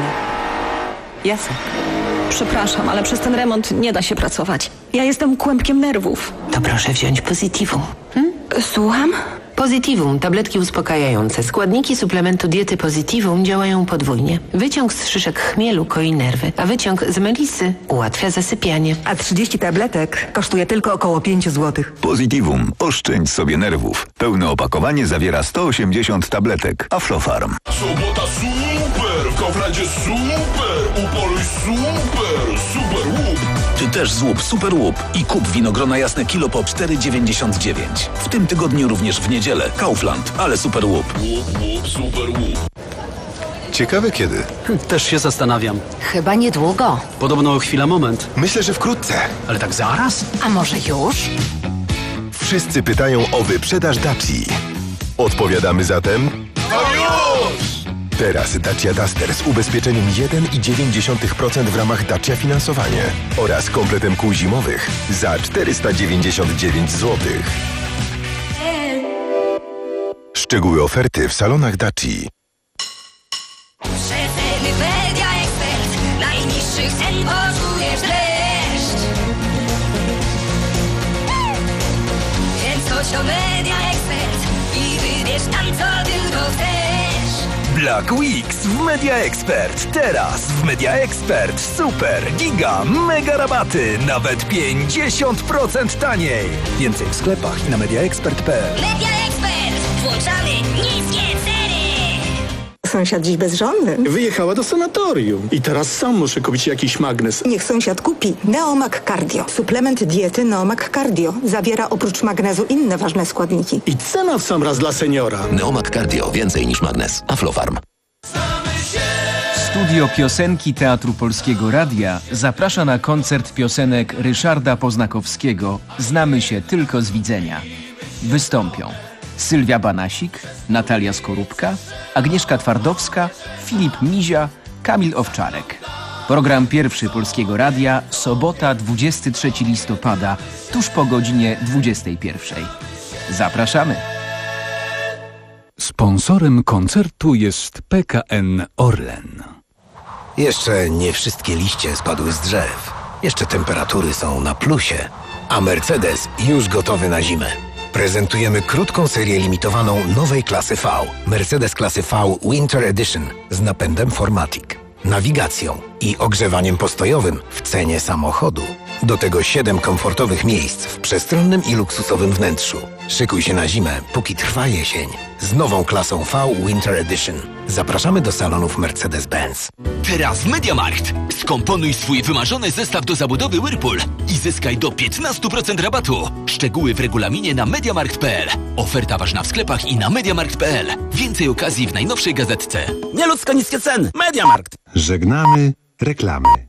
Jasne. Przepraszam, ale przez ten remont nie da się pracować. Ja jestem kłębkiem nerwów. To proszę wziąć Positivum. Hmm? Słucham? Positivum, tabletki uspokajające. Składniki suplementu diety Positivum działają podwójnie. Wyciąg z szyszek chmielu koi nerwy, a wyciąg z melisy ułatwia zasypianie. A trzydzieści tabletek kosztuje tylko około pięć złotych. Positivum. Oszczędź sobie nerwów. Pełne opakowanie zawiera sto osiemdziesiąt tabletek. Aflofarm. Sobota super! W Kauflandzie super! Upoluj super! Super łup! Ty też złup super łup i kup winogrona jasne kilo po cztery dziewięćdziesiąt dziewięć. W tym tygodniu również w niedzielę. Kaufland, ale super łup. Łup, łup, super łup. Ciekawe kiedy? Też się zastanawiam. Chyba niedługo. Podobno chwila, moment. Myślę, że wkrótce. Ale tak zaraz? A może już? Wszyscy pytają o wyprzedaż Daci. Odpowiadamy zatem... A już! Teraz Dacia Duster z ubezpieczeniem jeden i dziewięć procent w ramach Dacia Finansowanie oraz kompletem kół zimowych za czterysta dziewięćdziesiąt dziewięć złotych. Szczegóły oferty w salonach Daci. Przeceny Media Expert. Najniższych cen poczujesz dreszcz. Więc chodź o Media Expert i wybierz tam co tylko chcesz. Black Weeks w Media Expert. Teraz w Media Expert super, giga, mega rabaty. Nawet pięćdziesiąt procent taniej. Więcej w sklepach i na mediaexpert kropka p l. Media Expert. Włączamy niskie ceny. Sąsiad dziś bezżonny. Wyjechała do sanatorium i teraz sam muszę kupić jakiś magnes. Niech sąsiad kupi Neomag Cardio. Suplement diety Neomag Cardio. Zawiera oprócz magnezu inne ważne składniki. I cena w sam raz dla seniora. Neomag Cardio. Więcej niż magnes. Aflofarm. Studio Piosenki Teatru Polskiego Radia zaprasza na koncert piosenek Ryszarda Poznakowskiego Znamy się tylko z widzenia. Wystąpią Sylwia Banasik, Natalia Skorupka, Agnieszka Twardowska, Filip Mizia, Kamil Owczarek. Program pierwszy Polskiego Radia, sobota dwudziestego trzeciego listopada, tuż po godzinie dwudziestej pierwszej. Zapraszamy! Sponsorem koncertu jest P K N Orlen. Jeszcze nie wszystkie liście spadły z drzew. Jeszcze temperatury są na plusie. A Mercedes już gotowy na zimę. Prezentujemy krótką serię limitowaną nowej klasy V. Mercedes klasy V Winter Edition z napędem cztery matic, nawigacją i ogrzewaniem postojowym w cenie samochodu. Do tego siedem komfortowych miejsc w przestronnym i luksusowym wnętrzu. Szykuj się na zimę, póki trwa jesień. Z nową klasą V Winter Edition. Zapraszamy do salonów Mercedes-Benz. Teraz w MediaMarkt. Skomponuj swój wymarzony zestaw do zabudowy Whirlpool i zyskaj do piętnaście procent rabatu. Szczegóły w regulaminie na mediamarkt kropka p l. Oferta ważna w sklepach i na mediamarkt kropka p l. Więcej okazji w najnowszej gazetce. Nieludzko niskie ceny. MediaMarkt. Żegnamy reklamy.